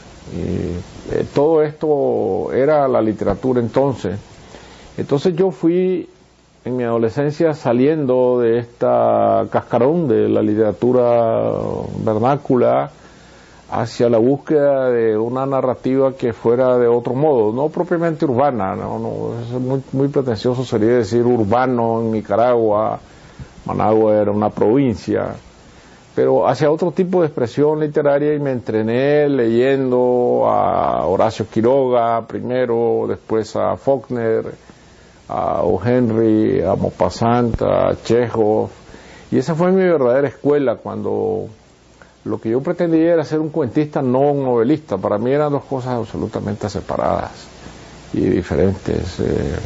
todo esto era la literatura entonces. Entonces yo fui en mi adolescencia saliendo de esta cascarón de la literatura vernácula hacia la búsqueda de una narrativa que fuera de otro modo, no propiamente urbana, no es muy pretencioso sería decir urbano en Nicaragua. Managua era una provincia, pero hacia otro tipo de expresión literaria, y me entrené leyendo a Horacio Quiroga primero, después a Faulkner, a O. Henry, a Maupassant, a Chekhov, y esa fue mi verdadera escuela, cuando lo que yo pretendía era ser un cuentista, no un novelista. Para mí eran dos cosas absolutamente separadas y diferentes.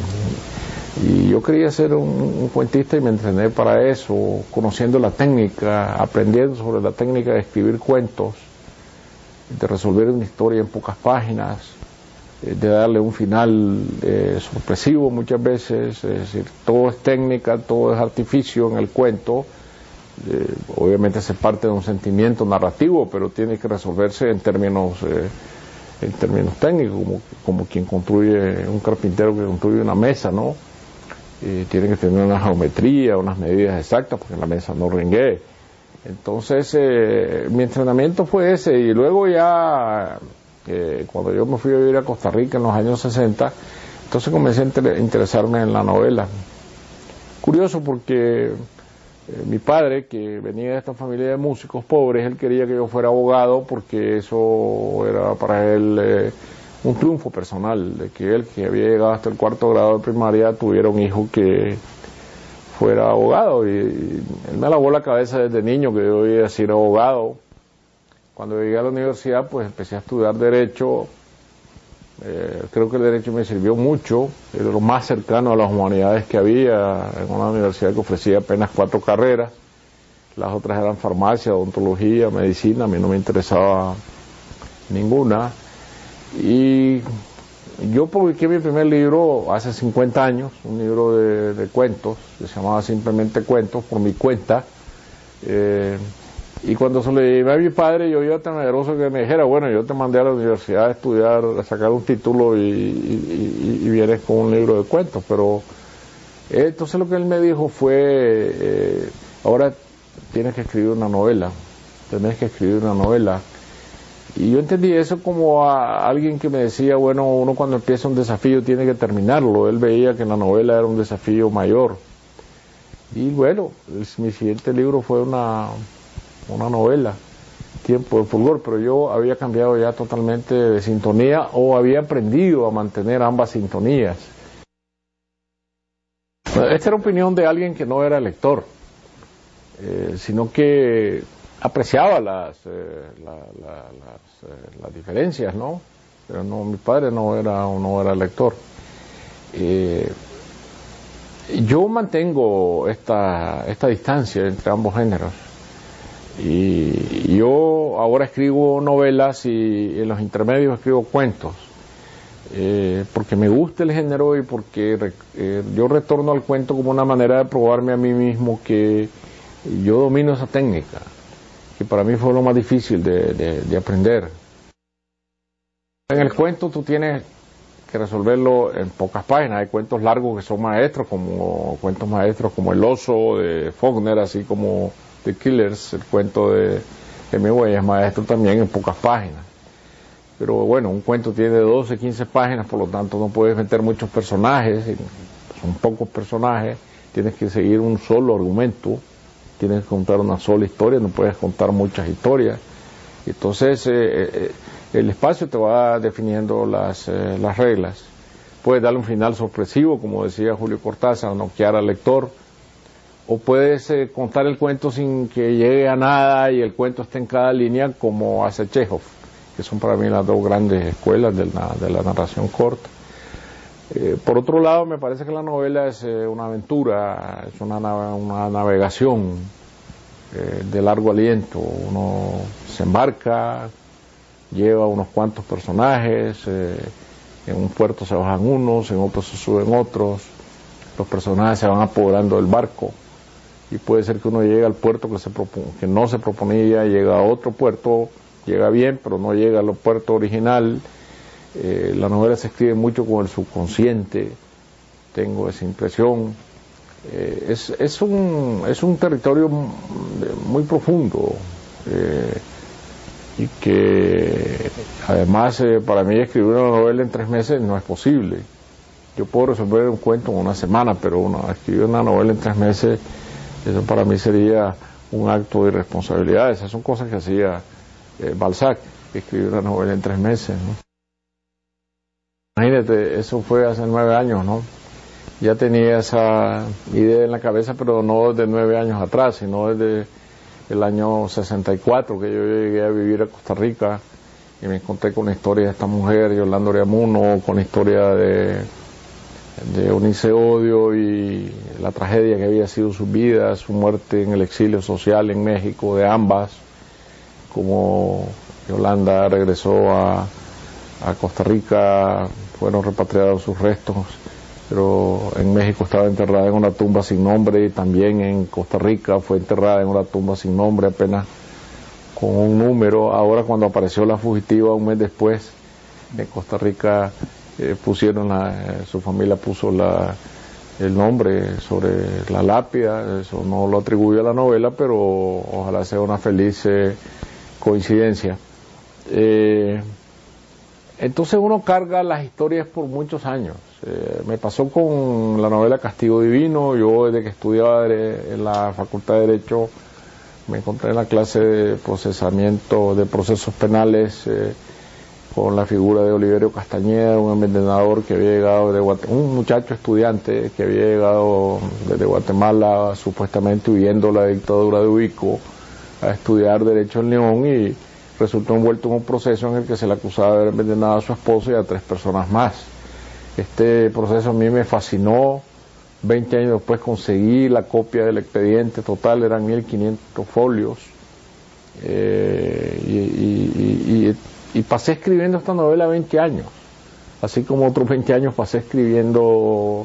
Y yo quería ser un cuentista y me entrené para eso, conociendo la técnica, aprendiendo sobre la técnica de escribir cuentos, de resolver una historia en pocas páginas, de darle un final sorpresivo muchas veces. Es decir, todo es técnica, todo es artificio en el cuento. Obviamente se parte de un sentimiento narrativo, pero tiene que resolverse en términos técnicos, como quien construye, un carpintero que construye una mesa, ¿no? Tiene que tener una geometría, unas medidas exactas, porque la mesa no renguee. Entonces mi entrenamiento fue ese, y luego ya cuando yo me fui a vivir a Costa Rica en los años 60, entonces comencé a interesarme en la novela. Curioso, porque mi padre, que venía de esta familia de músicos pobres, él quería que yo fuera abogado, porque eso era para él un triunfo personal, de que él, que había llegado hasta el 4º grado de primaria, tuviera un hijo que fuera abogado. Y él me lavó la cabeza desde niño que yo iba a ser abogado. Cuando llegué a la universidad, pues empecé a estudiar Derecho. Creo que el Derecho me sirvió mucho, era lo más cercano a las humanidades que había, en una universidad que ofrecía apenas 4 carreras. Las otras eran farmacia, odontología, medicina. A mí no me interesaba ninguna. Y yo publiqué mi primer libro hace 50 años, un libro de cuentos, que se llamaba simplemente Cuentos, por mi cuenta. Y cuando se lo llevé a mi padre, yo iba temeroso que me dijera, bueno, yo te mandé a la universidad a estudiar, a sacar un título y vienes con un libro de cuentos. Pero entonces lo que él me dijo fue, ahora tienes que escribir una novela, tenés que escribir una novela. Y yo entendí eso como a alguien que me decía, bueno, uno cuando empieza un desafío tiene que terminarlo. Él veía que la novela era un desafío mayor. Y bueno, mi siguiente libro fue una novela, Tiempo de Fulgor, pero yo había cambiado ya totalmente de sintonía, o había aprendido a mantener ambas sintonías. Esta era opinión de alguien que no era lector, sino que apreciaba las diferencias, ¿no? Pero no, mi padre no era lector. Yo mantengo esta distancia entre ambos géneros. Y yo ahora escribo novelas y en los intermedios escribo cuentos, porque me gusta el género y porque yo retorno al cuento como una manera de probarme a mí mismo que yo domino esa técnica, que para mí fue lo más difícil de aprender. En el cuento tú tienes que resolverlo en pocas páginas. Hay cuentos largos que son maestros, como cuentos maestros como El oso de Faulkner, así como The Killers, el cuento de Hemingway es maestro también en pocas páginas. Pero bueno, un cuento tiene 12, 15 páginas, por lo tanto no puedes meter muchos personajes, son pocos personajes, tienes que seguir un solo argumento, tienes que contar una sola historia, no puedes contar muchas historias. Entonces el espacio te va definiendo las reglas. Puedes darle un final sorpresivo, como decía Julio Cortázar, noquear al lector, o puedes contar el cuento sin que llegue a nada y el cuento esté en cada línea, como hace Chekhov, que son para mí las dos grandes escuelas de la narración corta. Por otro lado, me parece que la novela es una aventura, es una navegación de largo aliento. Uno se embarca, lleva unos cuantos personajes, en un puerto se bajan unos, en otros se suben otros, los personajes se van apoderando del barco, y puede ser que uno llegue al puerto que no se proponía, llega a otro puerto, llega bien, pero no llega al puerto original. La novela se escribe mucho con el subconsciente, tengo esa impresión. Es un territorio muy profundo, y que además para mí escribir una novela en 3 meses no es posible. Yo puedo resolver un cuento en una semana, pero escribir una novela en 3 meses, eso para mí sería un acto de irresponsabilidad. Esas son cosas que hacía Balzac, escribir una novela en 3 meses, ¿no? Imagínate, eso fue hace 9 años, ¿no? Ya tenía esa idea en la cabeza, pero no desde 9 años atrás, sino desde el año 64, que yo llegué a vivir a Costa Rica y me encontré con la historia de esta mujer, Yolanda Oriamuno, con la historia de Eunice Odio y la tragedia que había sido su vida, su muerte en el exilio social en México, de ambas, como Yolanda regresó a Costa Rica, fueron repatriados sus restos, pero en México estaba enterrada en una tumba sin nombre, y también en Costa Rica fue enterrada en una tumba sin nombre, apenas con un número. Ahora, cuando apareció la fugitiva un mes después, de Costa Rica su familia puso el nombre sobre la lápida. Eso no lo atribuyo a la novela, pero ojalá sea una feliz coincidencia. Entonces uno carga las historias por muchos años. Me pasó con la novela Castigo Divino. Yo, desde que estudiaba en la Facultad de Derecho, me encontré en la clase de procesamiento de procesos penales con la figura de Oliverio Castañeda, un envenenador que había llegado un muchacho estudiante que había llegado desde Guatemala, supuestamente huyendo la dictadura de Ubico, a estudiar Derecho en León, y resultó envuelto en un proceso en el que se le acusaba de haber envenenado a su esposo y a 3 personas más. Este proceso a mí me fascinó. 20 años después conseguí la copia del expediente total, eran 1500 folios, y pasé escribiendo esta novela 20 años, así como otros 20 años pasé escribiendo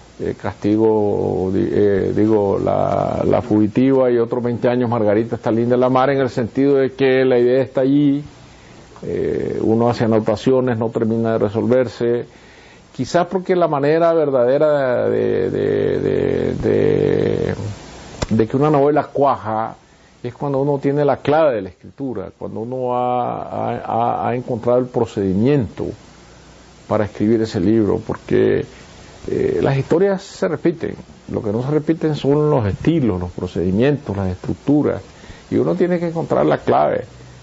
La Fugitiva, y otros 20 años Margarita está linda la mar, en el sentido de que la idea está allí, uno hace anotaciones, no termina de resolverse, quizás porque la manera verdadera de que una novela cuaja es cuando uno tiene la clave de la escritura, cuando uno ha encontrado el procedimiento para escribir ese libro, porque las historias se repiten, lo que no se repiten son los estilos, los procedimientos, las estructuras, y uno tiene que encontrar la clave.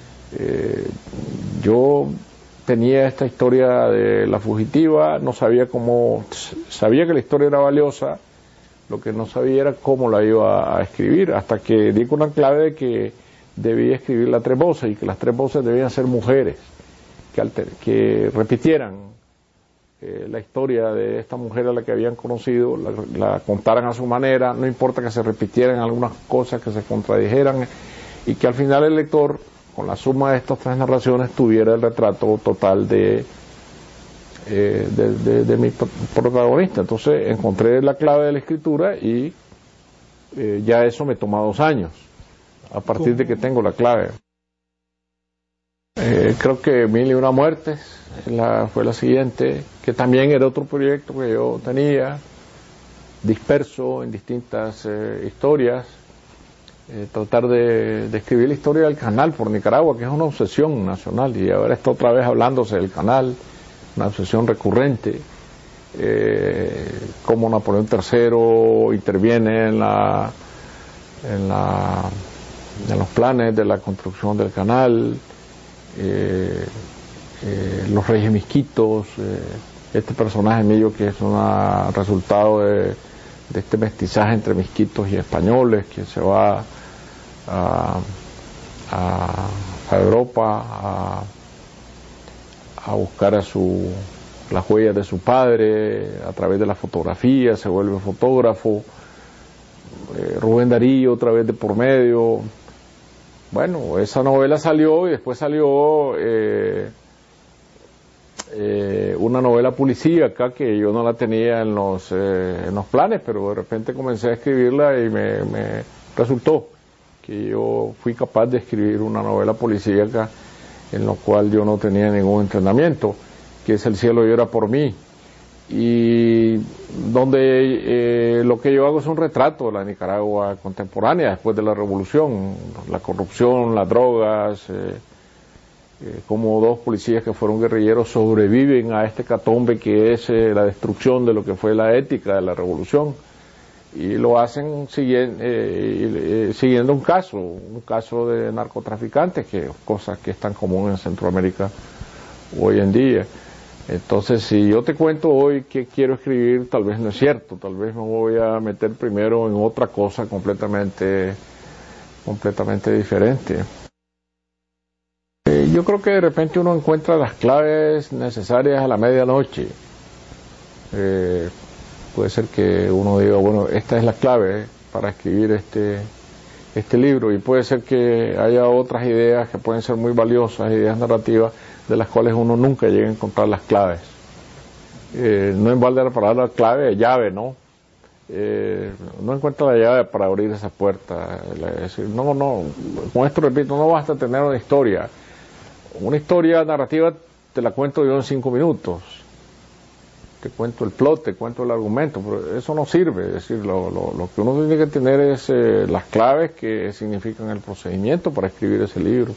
Yo tenía esta historia de la fugitiva, no sabía cómo, sabía que la historia era valiosa, lo que no sabía era cómo la iba a escribir, hasta que di con la clave de que debía escribir las 3 voces, y que las 3 voces debían ser mujeres, que repitieran la historia de esta mujer a la que habían conocido, la contaran a su manera, no importa que se repitieran algunas cosas, que se contradijeran, y que al final el lector, con la suma de estas 3 narraciones, tuviera el retrato total de mi protagonista. Entonces encontré la clave de la escritura y ya eso me toma 2 años, a partir de que tengo la clave. Creo que 1001 muertes fue la siguiente, que también era otro proyecto que yo tenía, disperso en distintas historias. Tratar de escribir la historia del canal por Nicaragua, que es una obsesión nacional, y ahora está otra vez hablándose del canal, una obsesión recurrente, cómo Napoleón III interviene en los planes de la construcción del canal, los reyes misquitos, este personaje mío que es un resultado de este mestizaje entre misquitos y españoles, que se va a Europa a buscar las huellas de su padre a través de la fotografía, se vuelve fotógrafo. Rubén Darío otra vez de por medio. Bueno, esa novela salió, y después salió una novela policíaca que yo no la tenía en los planes, pero de repente comencé a escribirla y me resultó que yo fui capaz de escribir una novela policíaca en lo cual yo no tenía ningún entrenamiento, que es El cielo llora por mí, y donde lo que yo hago es un retrato de la Nicaragua contemporánea después de la revolución, la corrupción, las drogas, como 2 policías que fueron guerrilleros sobreviven a este hecatombe que es la destrucción de lo que fue la ética de la revolución, y lo hacen siguiendo un caso de narcotraficantes, que cosas que es tan común en Centroamérica hoy en día. Entonces, si yo te cuento hoy que quiero escribir, tal vez no es cierto, tal vez me voy a meter primero en otra cosa completamente diferente. Yo creo que de repente uno encuentra las claves necesarias a la medianoche. Puede ser que uno diga, bueno, esta es la clave para escribir este libro, y puede ser que haya otras ideas que pueden ser muy valiosas, ideas narrativas, de las cuales uno nunca llega a encontrar las claves. No en balde la palabra clave, llave, ¿no? No encuentra la llave para abrir esa puerta. Es decir, no, con esto repito, no basta tener una historia. Una historia narrativa te la cuento yo en 5 minutos. Te cuento el plot, te cuento el argumento, pero eso no sirve. Es decir, lo que uno tiene que tener es las claves que significan el procedimiento para escribir ese libro.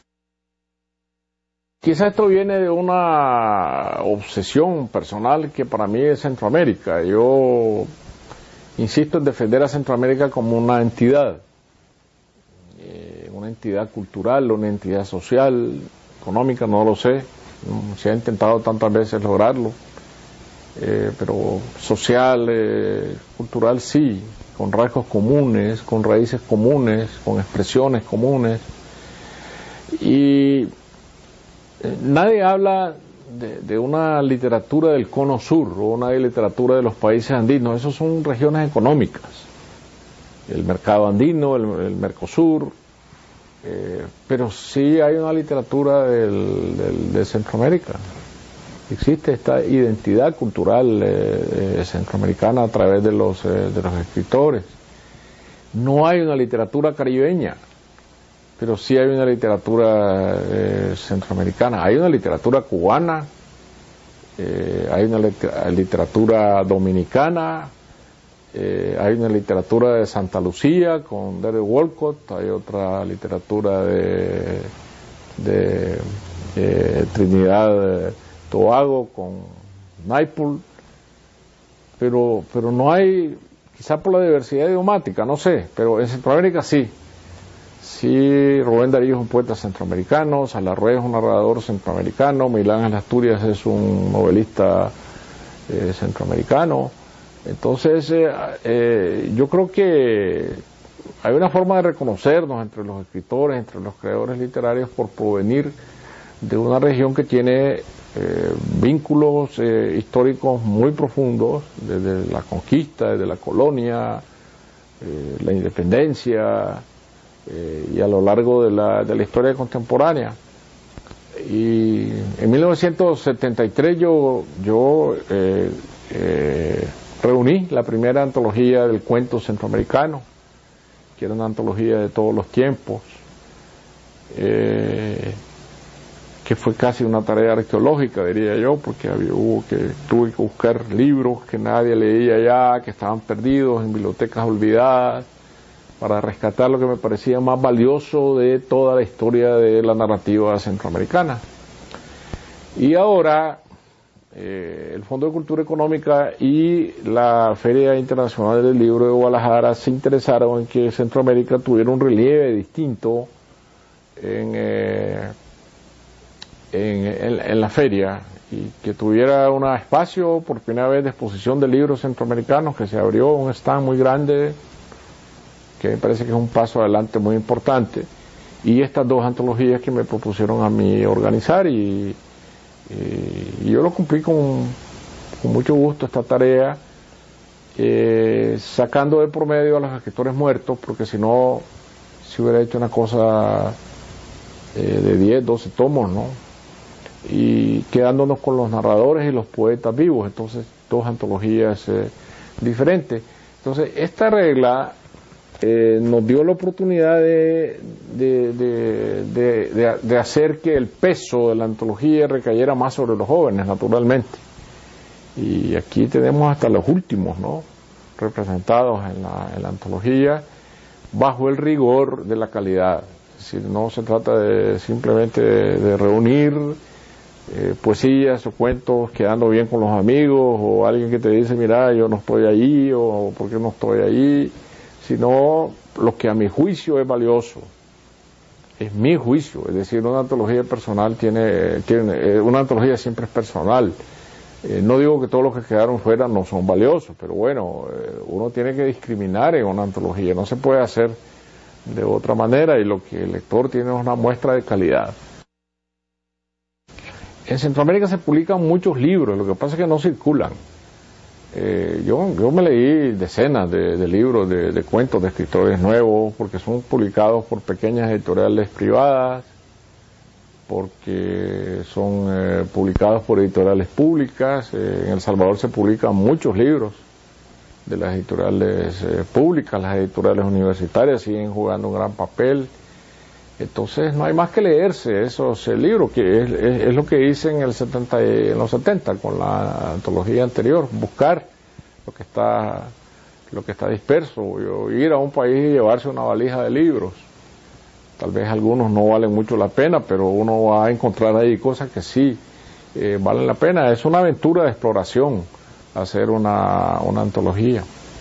Quizá esto viene de una obsesión personal que para mí es Centroamérica. Yo insisto en defender a Centroamérica como una entidad cultural, una entidad social, económica, no lo sé. Se ha intentado tantas veces lograrlo. Pero social, cultural sí, con rasgos comunes, con raíces comunes, con expresiones comunes. Y nadie habla de una literatura del cono sur o una literatura de los países andinos. Esos son regiones económicas, el mercado andino, el Mercosur, pero sí hay una literatura de Centroamérica. Existe esta identidad cultural centroamericana a través de los escritores. No hay una literatura caribeña, pero sí hay una literatura centroamericana. Hay una literatura cubana, hay una literatura dominicana, hay una literatura de Santa Lucía con Derek Walcott, hay otra literatura de Trinidad Tobago con Naipaul, pero no hay, quizá por la diversidad idiomática, no sé, pero en Centroamérica sí. Sí, Rubén Darío es un poeta centroamericano, Salarrué es un narrador centroamericano, Milán Ángel Asturias es un novelista centroamericano. Entonces, yo creo que hay una forma de reconocernos entre los escritores, entre los creadores literarios, por provenir de una región que tiene vínculos históricos muy profundos, desde la conquista, desde la colonia, la independencia, y a lo largo de la historia contemporánea. Y en 1973 yo reuní la primera antología del cuento centroamericano, que era una antología de todos los tiempos, que fue casi una tarea arqueológica, diría yo, porque tuve que buscar libros que nadie leía ya, que estaban perdidos en bibliotecas olvidadas, para rescatar lo que me parecía más valioso de toda la historia de la narrativa centroamericana. Y ahora el Fondo de Cultura Económica y la Feria Internacional del Libro de Guadalajara se interesaron en que Centroamérica tuviera un relieve distinto en la feria, y que tuviera un espacio por primera vez de exposición de libros centroamericanos, que se abrió un stand muy grande, que me parece que es un paso adelante muy importante, y estas dos antologías que me propusieron a mí organizar, y yo lo cumplí con mucho gusto esta tarea, sacando de promedio a los escritores muertos, porque si no, si hubiera hecho una cosa de 10, 12 tomos, ¿no? Y quedándonos con los narradores y los poetas vivos, entonces dos antologías diferentes. Entonces esta regla nos dio la oportunidad de hacer que el peso de la antología recayera más sobre los jóvenes, naturalmente. Y aquí tenemos hasta los últimos, ¿no?, representados en la antología, bajo el rigor de la calidad. Es decir, no se trata simplemente de reunir poesías o cuentos quedando bien con los amigos, o alguien que te dice, mira, yo no estoy allí, o ¿por qué no estoy allí?, sino lo que a mi juicio es valioso, es mi juicio. Es decir, una antología personal una antología siempre es personal. No digo que todos los que quedaron fuera no son valiosos, pero bueno, uno tiene que discriminar en una antología, no se puede hacer de otra manera, y lo que el lector tiene es una muestra de calidad. En Centroamérica se publican muchos libros, lo que pasa es que no circulan. Yo me leí decenas de libros de cuentos de escritores nuevos, porque son publicados por pequeñas editoriales privadas, porque son publicados por editoriales públicas. En El Salvador se publican muchos libros de las editoriales públicas, las editoriales universitarias siguen jugando un gran papel. Entonces no hay más que leerse esos libros, que es lo que hice en los 70 con la antología anterior, buscar lo que está disperso, ir a un país y llevarse una valija de libros. Tal vez algunos no valen mucho la pena, pero uno va a encontrar ahí cosas que sí valen la pena. Es una aventura de exploración hacer una antología.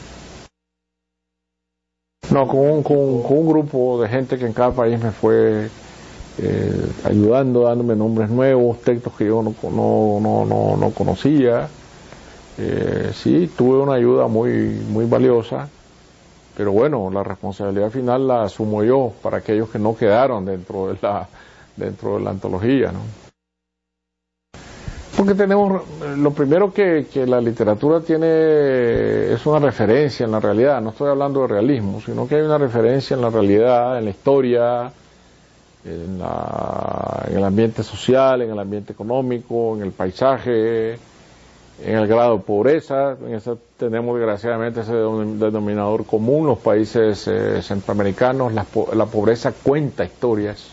No, con un grupo de gente que en cada país me fue ayudando, dándome nombres nuevos, textos que yo no conocía. Sí, tuve una ayuda muy valiosa, pero bueno, la responsabilidad final la asumo yo para aquellos que no quedaron dentro de la antología, ¿no? Porque tenemos, lo primero que la literatura tiene es una referencia en la realidad. No estoy hablando de realismo, sino que hay una referencia en la realidad, en la historia, en el ambiente social, en el ambiente económico, en el paisaje, en el grado de pobreza. En eso tenemos desgraciadamente ese denominador común. Los países centroamericanos, la pobreza cuenta historias.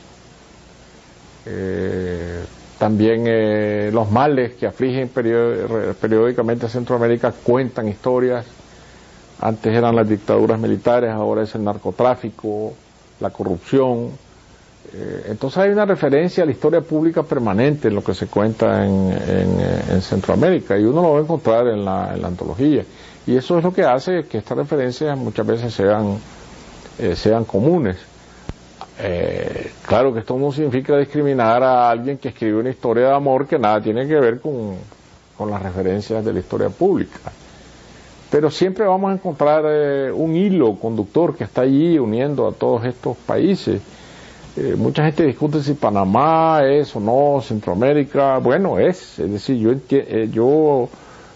También los males que afligen periódicamente a Centroamérica cuentan historias. Antes eran las dictaduras militares, ahora es el narcotráfico, la corrupción. Entonces hay una referencia a la historia pública permanente en lo que se cuenta en Centroamérica, y uno lo va a encontrar en la antología. Y eso es lo que hace que estas referencias muchas veces sean comunes. Claro que esto no significa discriminar a alguien que escribe una historia de amor que nada tiene que ver con las referencias de la historia pública. Pero siempre vamos a encontrar un hilo conductor que está allí uniendo a todos estos países. Mucha gente discute si Panamá es o no Centroamérica. Bueno, es decir, yo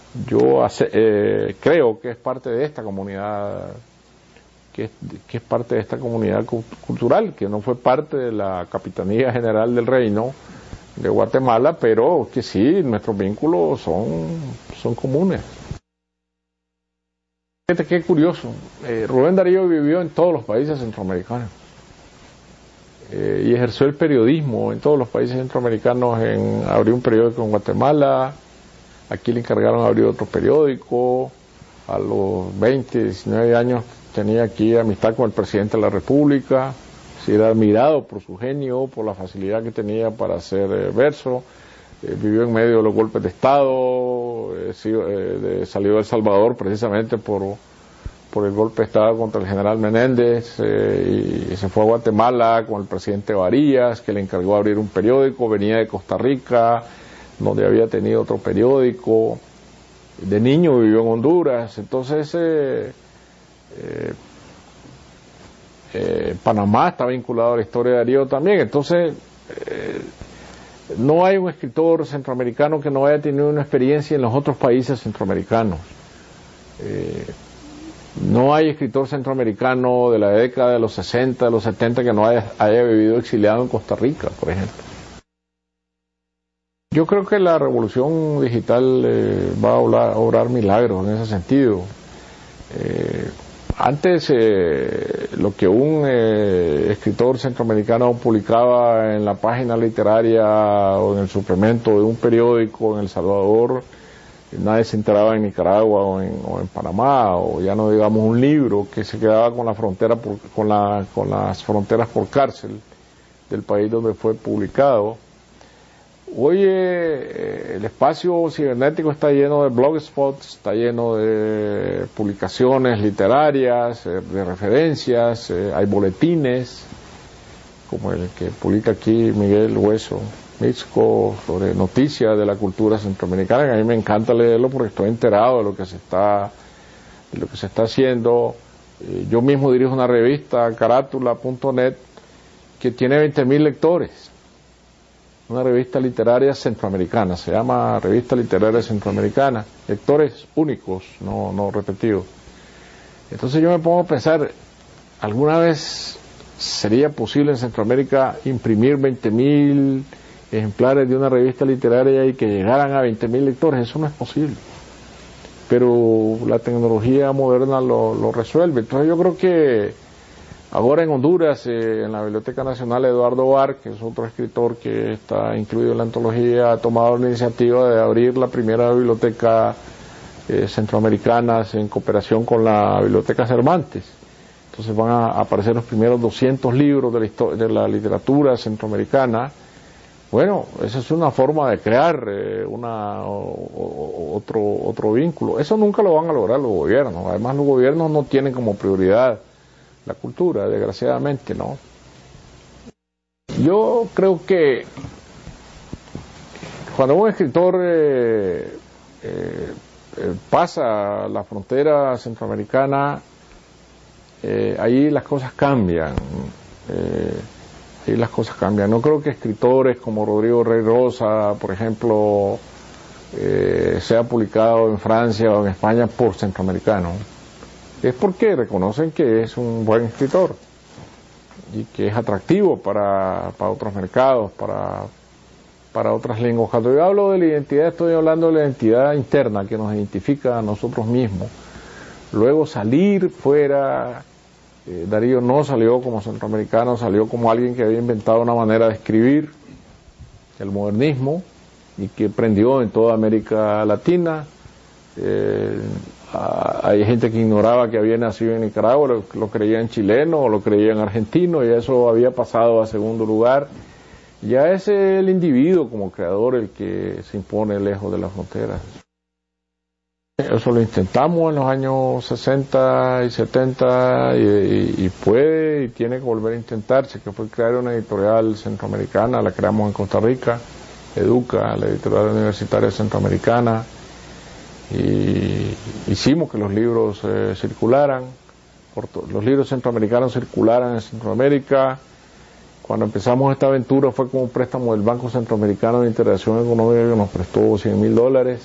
creo que es parte de esta comunidad, que es parte de esta comunidad cultural, que no fue parte de la Capitanía General del Reino de Guatemala, pero que sí, nuestros vínculos son comunes. Fíjate qué curioso, Rubén Darío vivió en todos los países centroamericanos y ejerció el periodismo en todos los países centroamericanos. Abrió un periódico en Guatemala, aquí le encargaron abrir otro periódico. A los 20, 19 años tenía aquí amistad con el presidente de la República, era admirado por su genio, por la facilidad que tenía para hacer verso. Vivió en medio de los golpes de Estado, salió de El Salvador precisamente por el golpe de Estado contra el general Menéndez, y se fue a Guatemala con el presidente Varías, que le encargó abrir un periódico. Venía de Costa Rica, donde había tenido otro periódico. De niño vivió en Honduras. Entonces Panamá está vinculado a la historia de Darío también. Entonces no hay un escritor centroamericano que no haya tenido una experiencia en los otros países centroamericanos. No hay escritor centroamericano de la década de los 60, de los 70 que no haya vivido exiliado en Costa Rica, por ejemplo. Yo creo que la revolución digital va a obrar milagros en ese sentido. Antes lo que un escritor centroamericano publicaba en la página literaria o en el suplemento de un periódico en El Salvador, nadie se enteraba en Nicaragua o en Panamá, o ya no digamos un libro que se quedaba con la frontera con las fronteras por cárcel del país donde fue publicado. Hoy el espacio cibernético está lleno de blogspots, está lleno de publicaciones literarias, de referencias, hay boletines, como el que publica aquí Miguel Hueso Mixco, sobre noticias de la cultura centroamericana, que a mí me encanta leerlo porque estoy enterado de lo que se está haciendo. Yo mismo dirijo una revista, carátula.net, que tiene 20.000 lectores. Una revista literaria centroamericana, se llama Revista Literaria Centroamericana, lectores únicos, no repetidos. Entonces yo me pongo a pensar, ¿alguna vez sería posible en Centroamérica imprimir 20.000 ejemplares de una revista literaria y que llegaran a 20.000 lectores? Eso no es posible, pero la tecnología moderna lo resuelve. Entonces yo creo que ahora en Honduras, en la Biblioteca Nacional, Eduardo Bar, que es otro escritor que está incluido en la antología, ha tomado la iniciativa de abrir la primera biblioteca centroamericana en cooperación con la Biblioteca Cervantes. Entonces van a aparecer los primeros 200 libros de la literatura centroamericana. Bueno, esa es una forma de crear otro vínculo. Eso nunca lo van a lograr los gobiernos. Además, los gobiernos no tienen como prioridad la cultura, desgraciadamente, ¿no? Yo creo que cuando un escritor pasa la frontera centroamericana, ahí las cosas cambian. No creo que escritores como Rodrigo Rey Rosa, por ejemplo, sea publicado en Francia o en España por centroamericanos. Es porque reconocen que es un buen escritor y que es atractivo para otros mercados, para otras lenguas. Cuando yo hablo de la identidad, estoy hablando de la identidad interna que nos identifica a nosotros mismos. Luego salir fuera, Darío no salió como centroamericano, salió como alguien que había inventado una manera de escribir, el modernismo, y que prendió en toda América Latina. Hay gente que ignoraba que había nacido en Nicaragua, lo creían chileno o lo creían argentino, y eso había pasado a segundo lugar. Ya es el individuo como creador el que se impone lejos de las fronteras. Eso lo intentamos en los años 60 y 70 y puede y tiene que volver a intentarse, que fue crear una editorial centroamericana. La creamos en Costa Rica, Educa, la editorial universitaria centroamericana, y hicimos que los libros circularan, los libros centroamericanos circularan en Centroamérica. Cuando empezamos esta aventura fue con un préstamo del Banco Centroamericano de Integración Económica que nos prestó $100,000.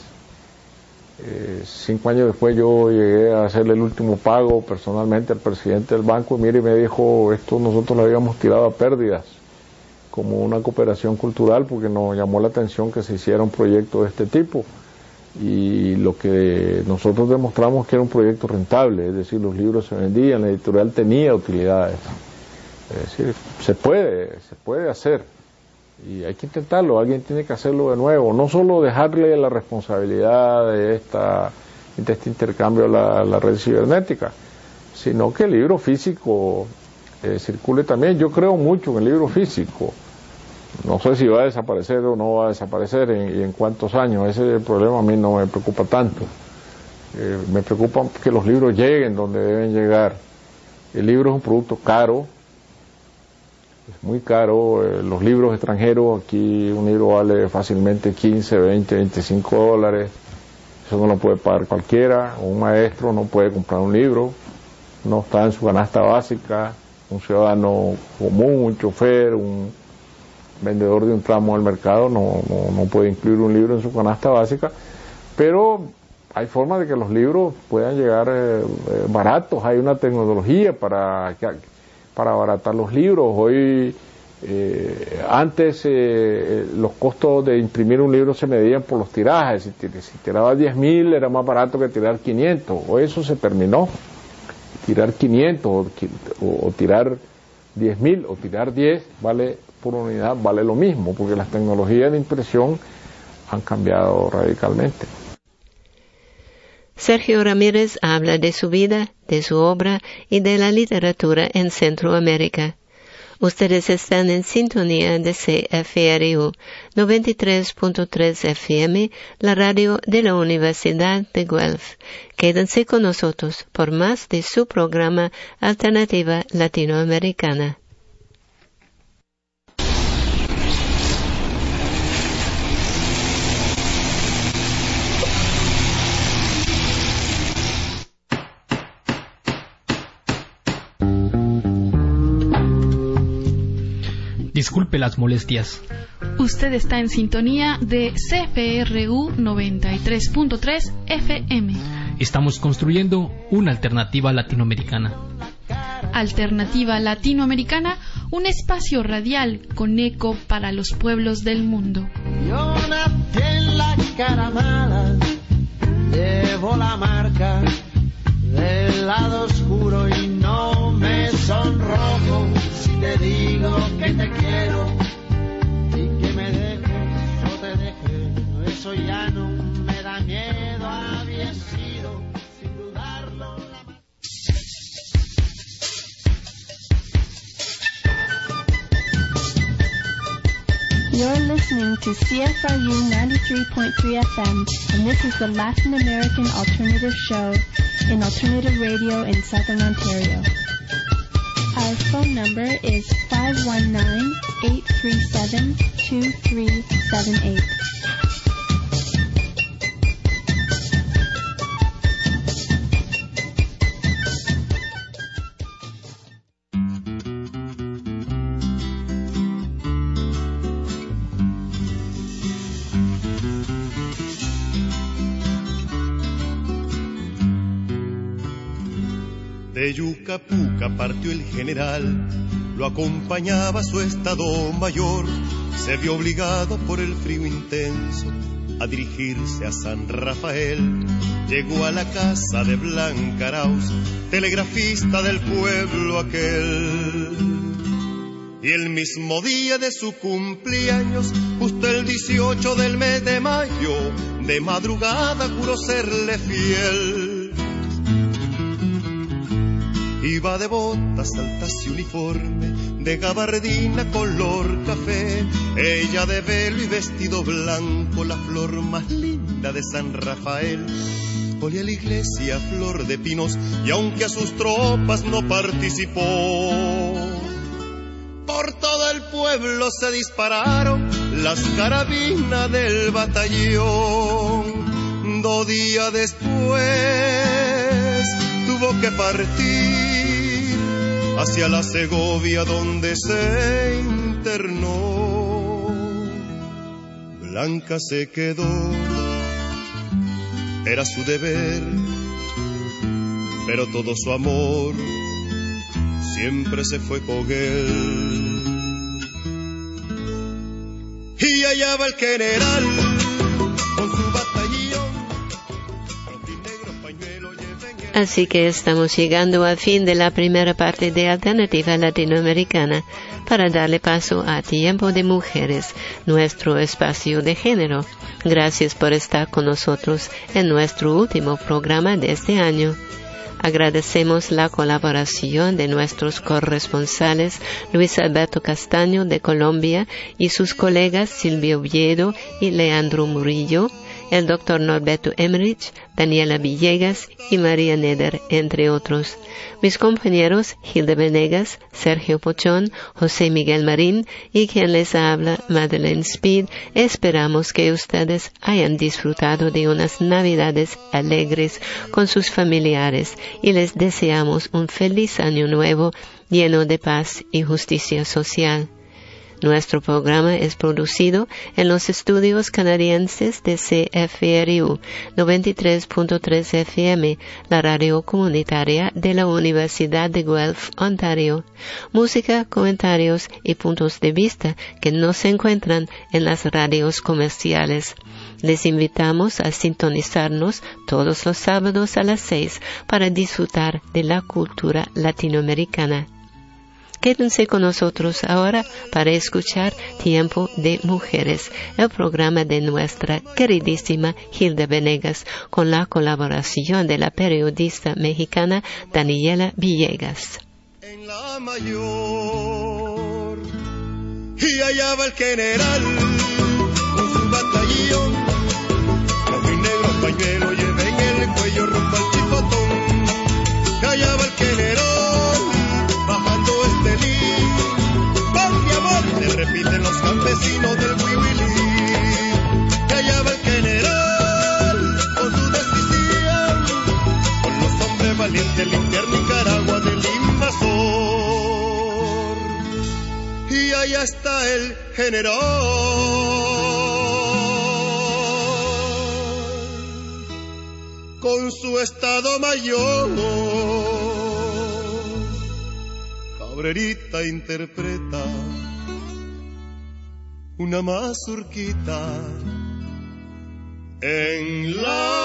5 años después yo llegué a hacerle el último pago personalmente al presidente del banco, y mire, me dijo, esto nosotros lo habíamos tirado a pérdidas como una cooperación cultural, porque nos llamó la atención que se hiciera un proyecto de este tipo, y lo que nosotros demostramos que era un proyecto rentable, es decir, los libros se vendían, la editorial tenía utilidades. Es decir, se puede hacer, y hay que intentarlo. Alguien tiene que hacerlo de nuevo, no solo dejarle la responsabilidad de este intercambio a la red cibernética, sino que el libro físico circule también. Yo creo mucho en el libro físico. No sé si va a desaparecer o no va a desaparecer y en cuántos años. Ese problema a mí no me preocupa tanto. Me preocupa que los libros lleguen donde deben llegar. El libro es un producto caro, es muy caro. Los libros extranjeros, aquí un libro vale fácilmente 15, 20, 25 dólares. Eso no lo puede pagar cualquiera. Un maestro no puede comprar un libro, no está en su canasta básica. Un ciudadano común, un chofer, un vendedor de un tramo del mercado no puede incluir un libro en su canasta básica. Pero hay formas de que los libros puedan llegar baratos. Hay una tecnología para abaratar los libros. Hoy, antes los costos de imprimir un libro se medían por los tirajes. Si tiraba 10,000 era más barato que tirar 500. Hoy eso se terminó. Tirar 500 o tirar 10,000 o tirar 10 vale por unidad, vale lo mismo, porque las tecnologías de impresión han cambiado radicalmente. Sergio Ramírez habla de su vida, de su obra y de la literatura en Centroamérica. Ustedes están en sintonía de CFRU 93.3 FM, la radio de la Universidad de Guelph. Quédense con nosotros por más de su programa Alternativa Latinoamericana. Disculpe las molestias. Usted está en sintonía de CFRU 93.3 FM. Estamos construyendo una alternativa latinoamericana. Alternativa Latinoamericana, un espacio radial con eco para los pueblos del mundo. Yo nací en la Caramala, llevo la marca del lado oscuro y no me sonrojo si te digo que te quiero y que me dejes, yo te dejé. Eso ya no me da miedo, había sido sin dudarlo la más. You're listening to CFRU 93.3 FM, and this is the Latin American Alternative Show in alternative radio in Southern Ontario. Our phone number is 519-837-2378. De Yucapuca partió el general, lo acompañaba su estado mayor. Se vio obligado por el frío intenso a dirigirse a San Rafael. Llegó a la casa de Blanca Arauz, telegrafista del pueblo aquel. Y el mismo día de su cumpleaños, justo el 18 del mes de mayo, de madrugada juró serle fiel. Iba de botas altas y uniforme, de gabardina color café, ella de velo y vestido blanco, la flor más linda de San Rafael. Volvió a la iglesia flor de pinos y aunque a sus tropas no participó, por todo el pueblo se dispararon las carabinas del batallón. 2 días después tuvo que partir hacia la Segovia donde se internó. Blanca se quedó, era su deber, pero todo su amor siempre se fue con él. Y allá va el general con su batallón. Así que estamos llegando al fin de la primera parte de Alternativa Latinoamericana para darle paso a Tiempo de Mujeres, nuestro espacio de género. Gracias por estar con nosotros en nuestro último programa de este año. Agradecemos la colaboración de nuestros corresponsales Luis Alberto Castaño de Colombia y sus colegas Silvio Oviedo y Leandro Murillo, el Dr. Norberto Emmerich, Daniela Villegas y María Neder, entre otros. Mis compañeros Hilda Venegas, Sergio Pochón, José Miguel Marín y quien les habla, Madeleine Speed, esperamos que ustedes hayan disfrutado de unas Navidades alegres con sus familiares y les deseamos un feliz año nuevo lleno de paz y justicia social. Nuestro programa es producido en los estudios canadienses de CFRU 93.3 FM, la radio comunitaria de la Universidad de Guelph, Ontario. Música, comentarios y puntos de vista que no se encuentran en las radios comerciales. Les invitamos a sintonizarnos todos los sábados a las 6 para disfrutar de la cultura latinoamericana. Quédense con nosotros ahora para escuchar Tiempo de Mujeres, el programa de nuestra queridísima Hilda Venegas, con la colaboración de la periodista mexicana Daniela Villegas. En la mayor, y allá va el general con su batallón, rojo y negro pañuelo lleva en el cuello rumbo al chicotón. Y allá va el general bajando este lío, con mi amor le repiten los campesinos del Huihuilí. Que allá va el general con su decisión, con los hombres valientes limpiar Nicaragua del invasor. Y allá está el general con su estado mayor. Cabrerita interpreta una mazurquita en la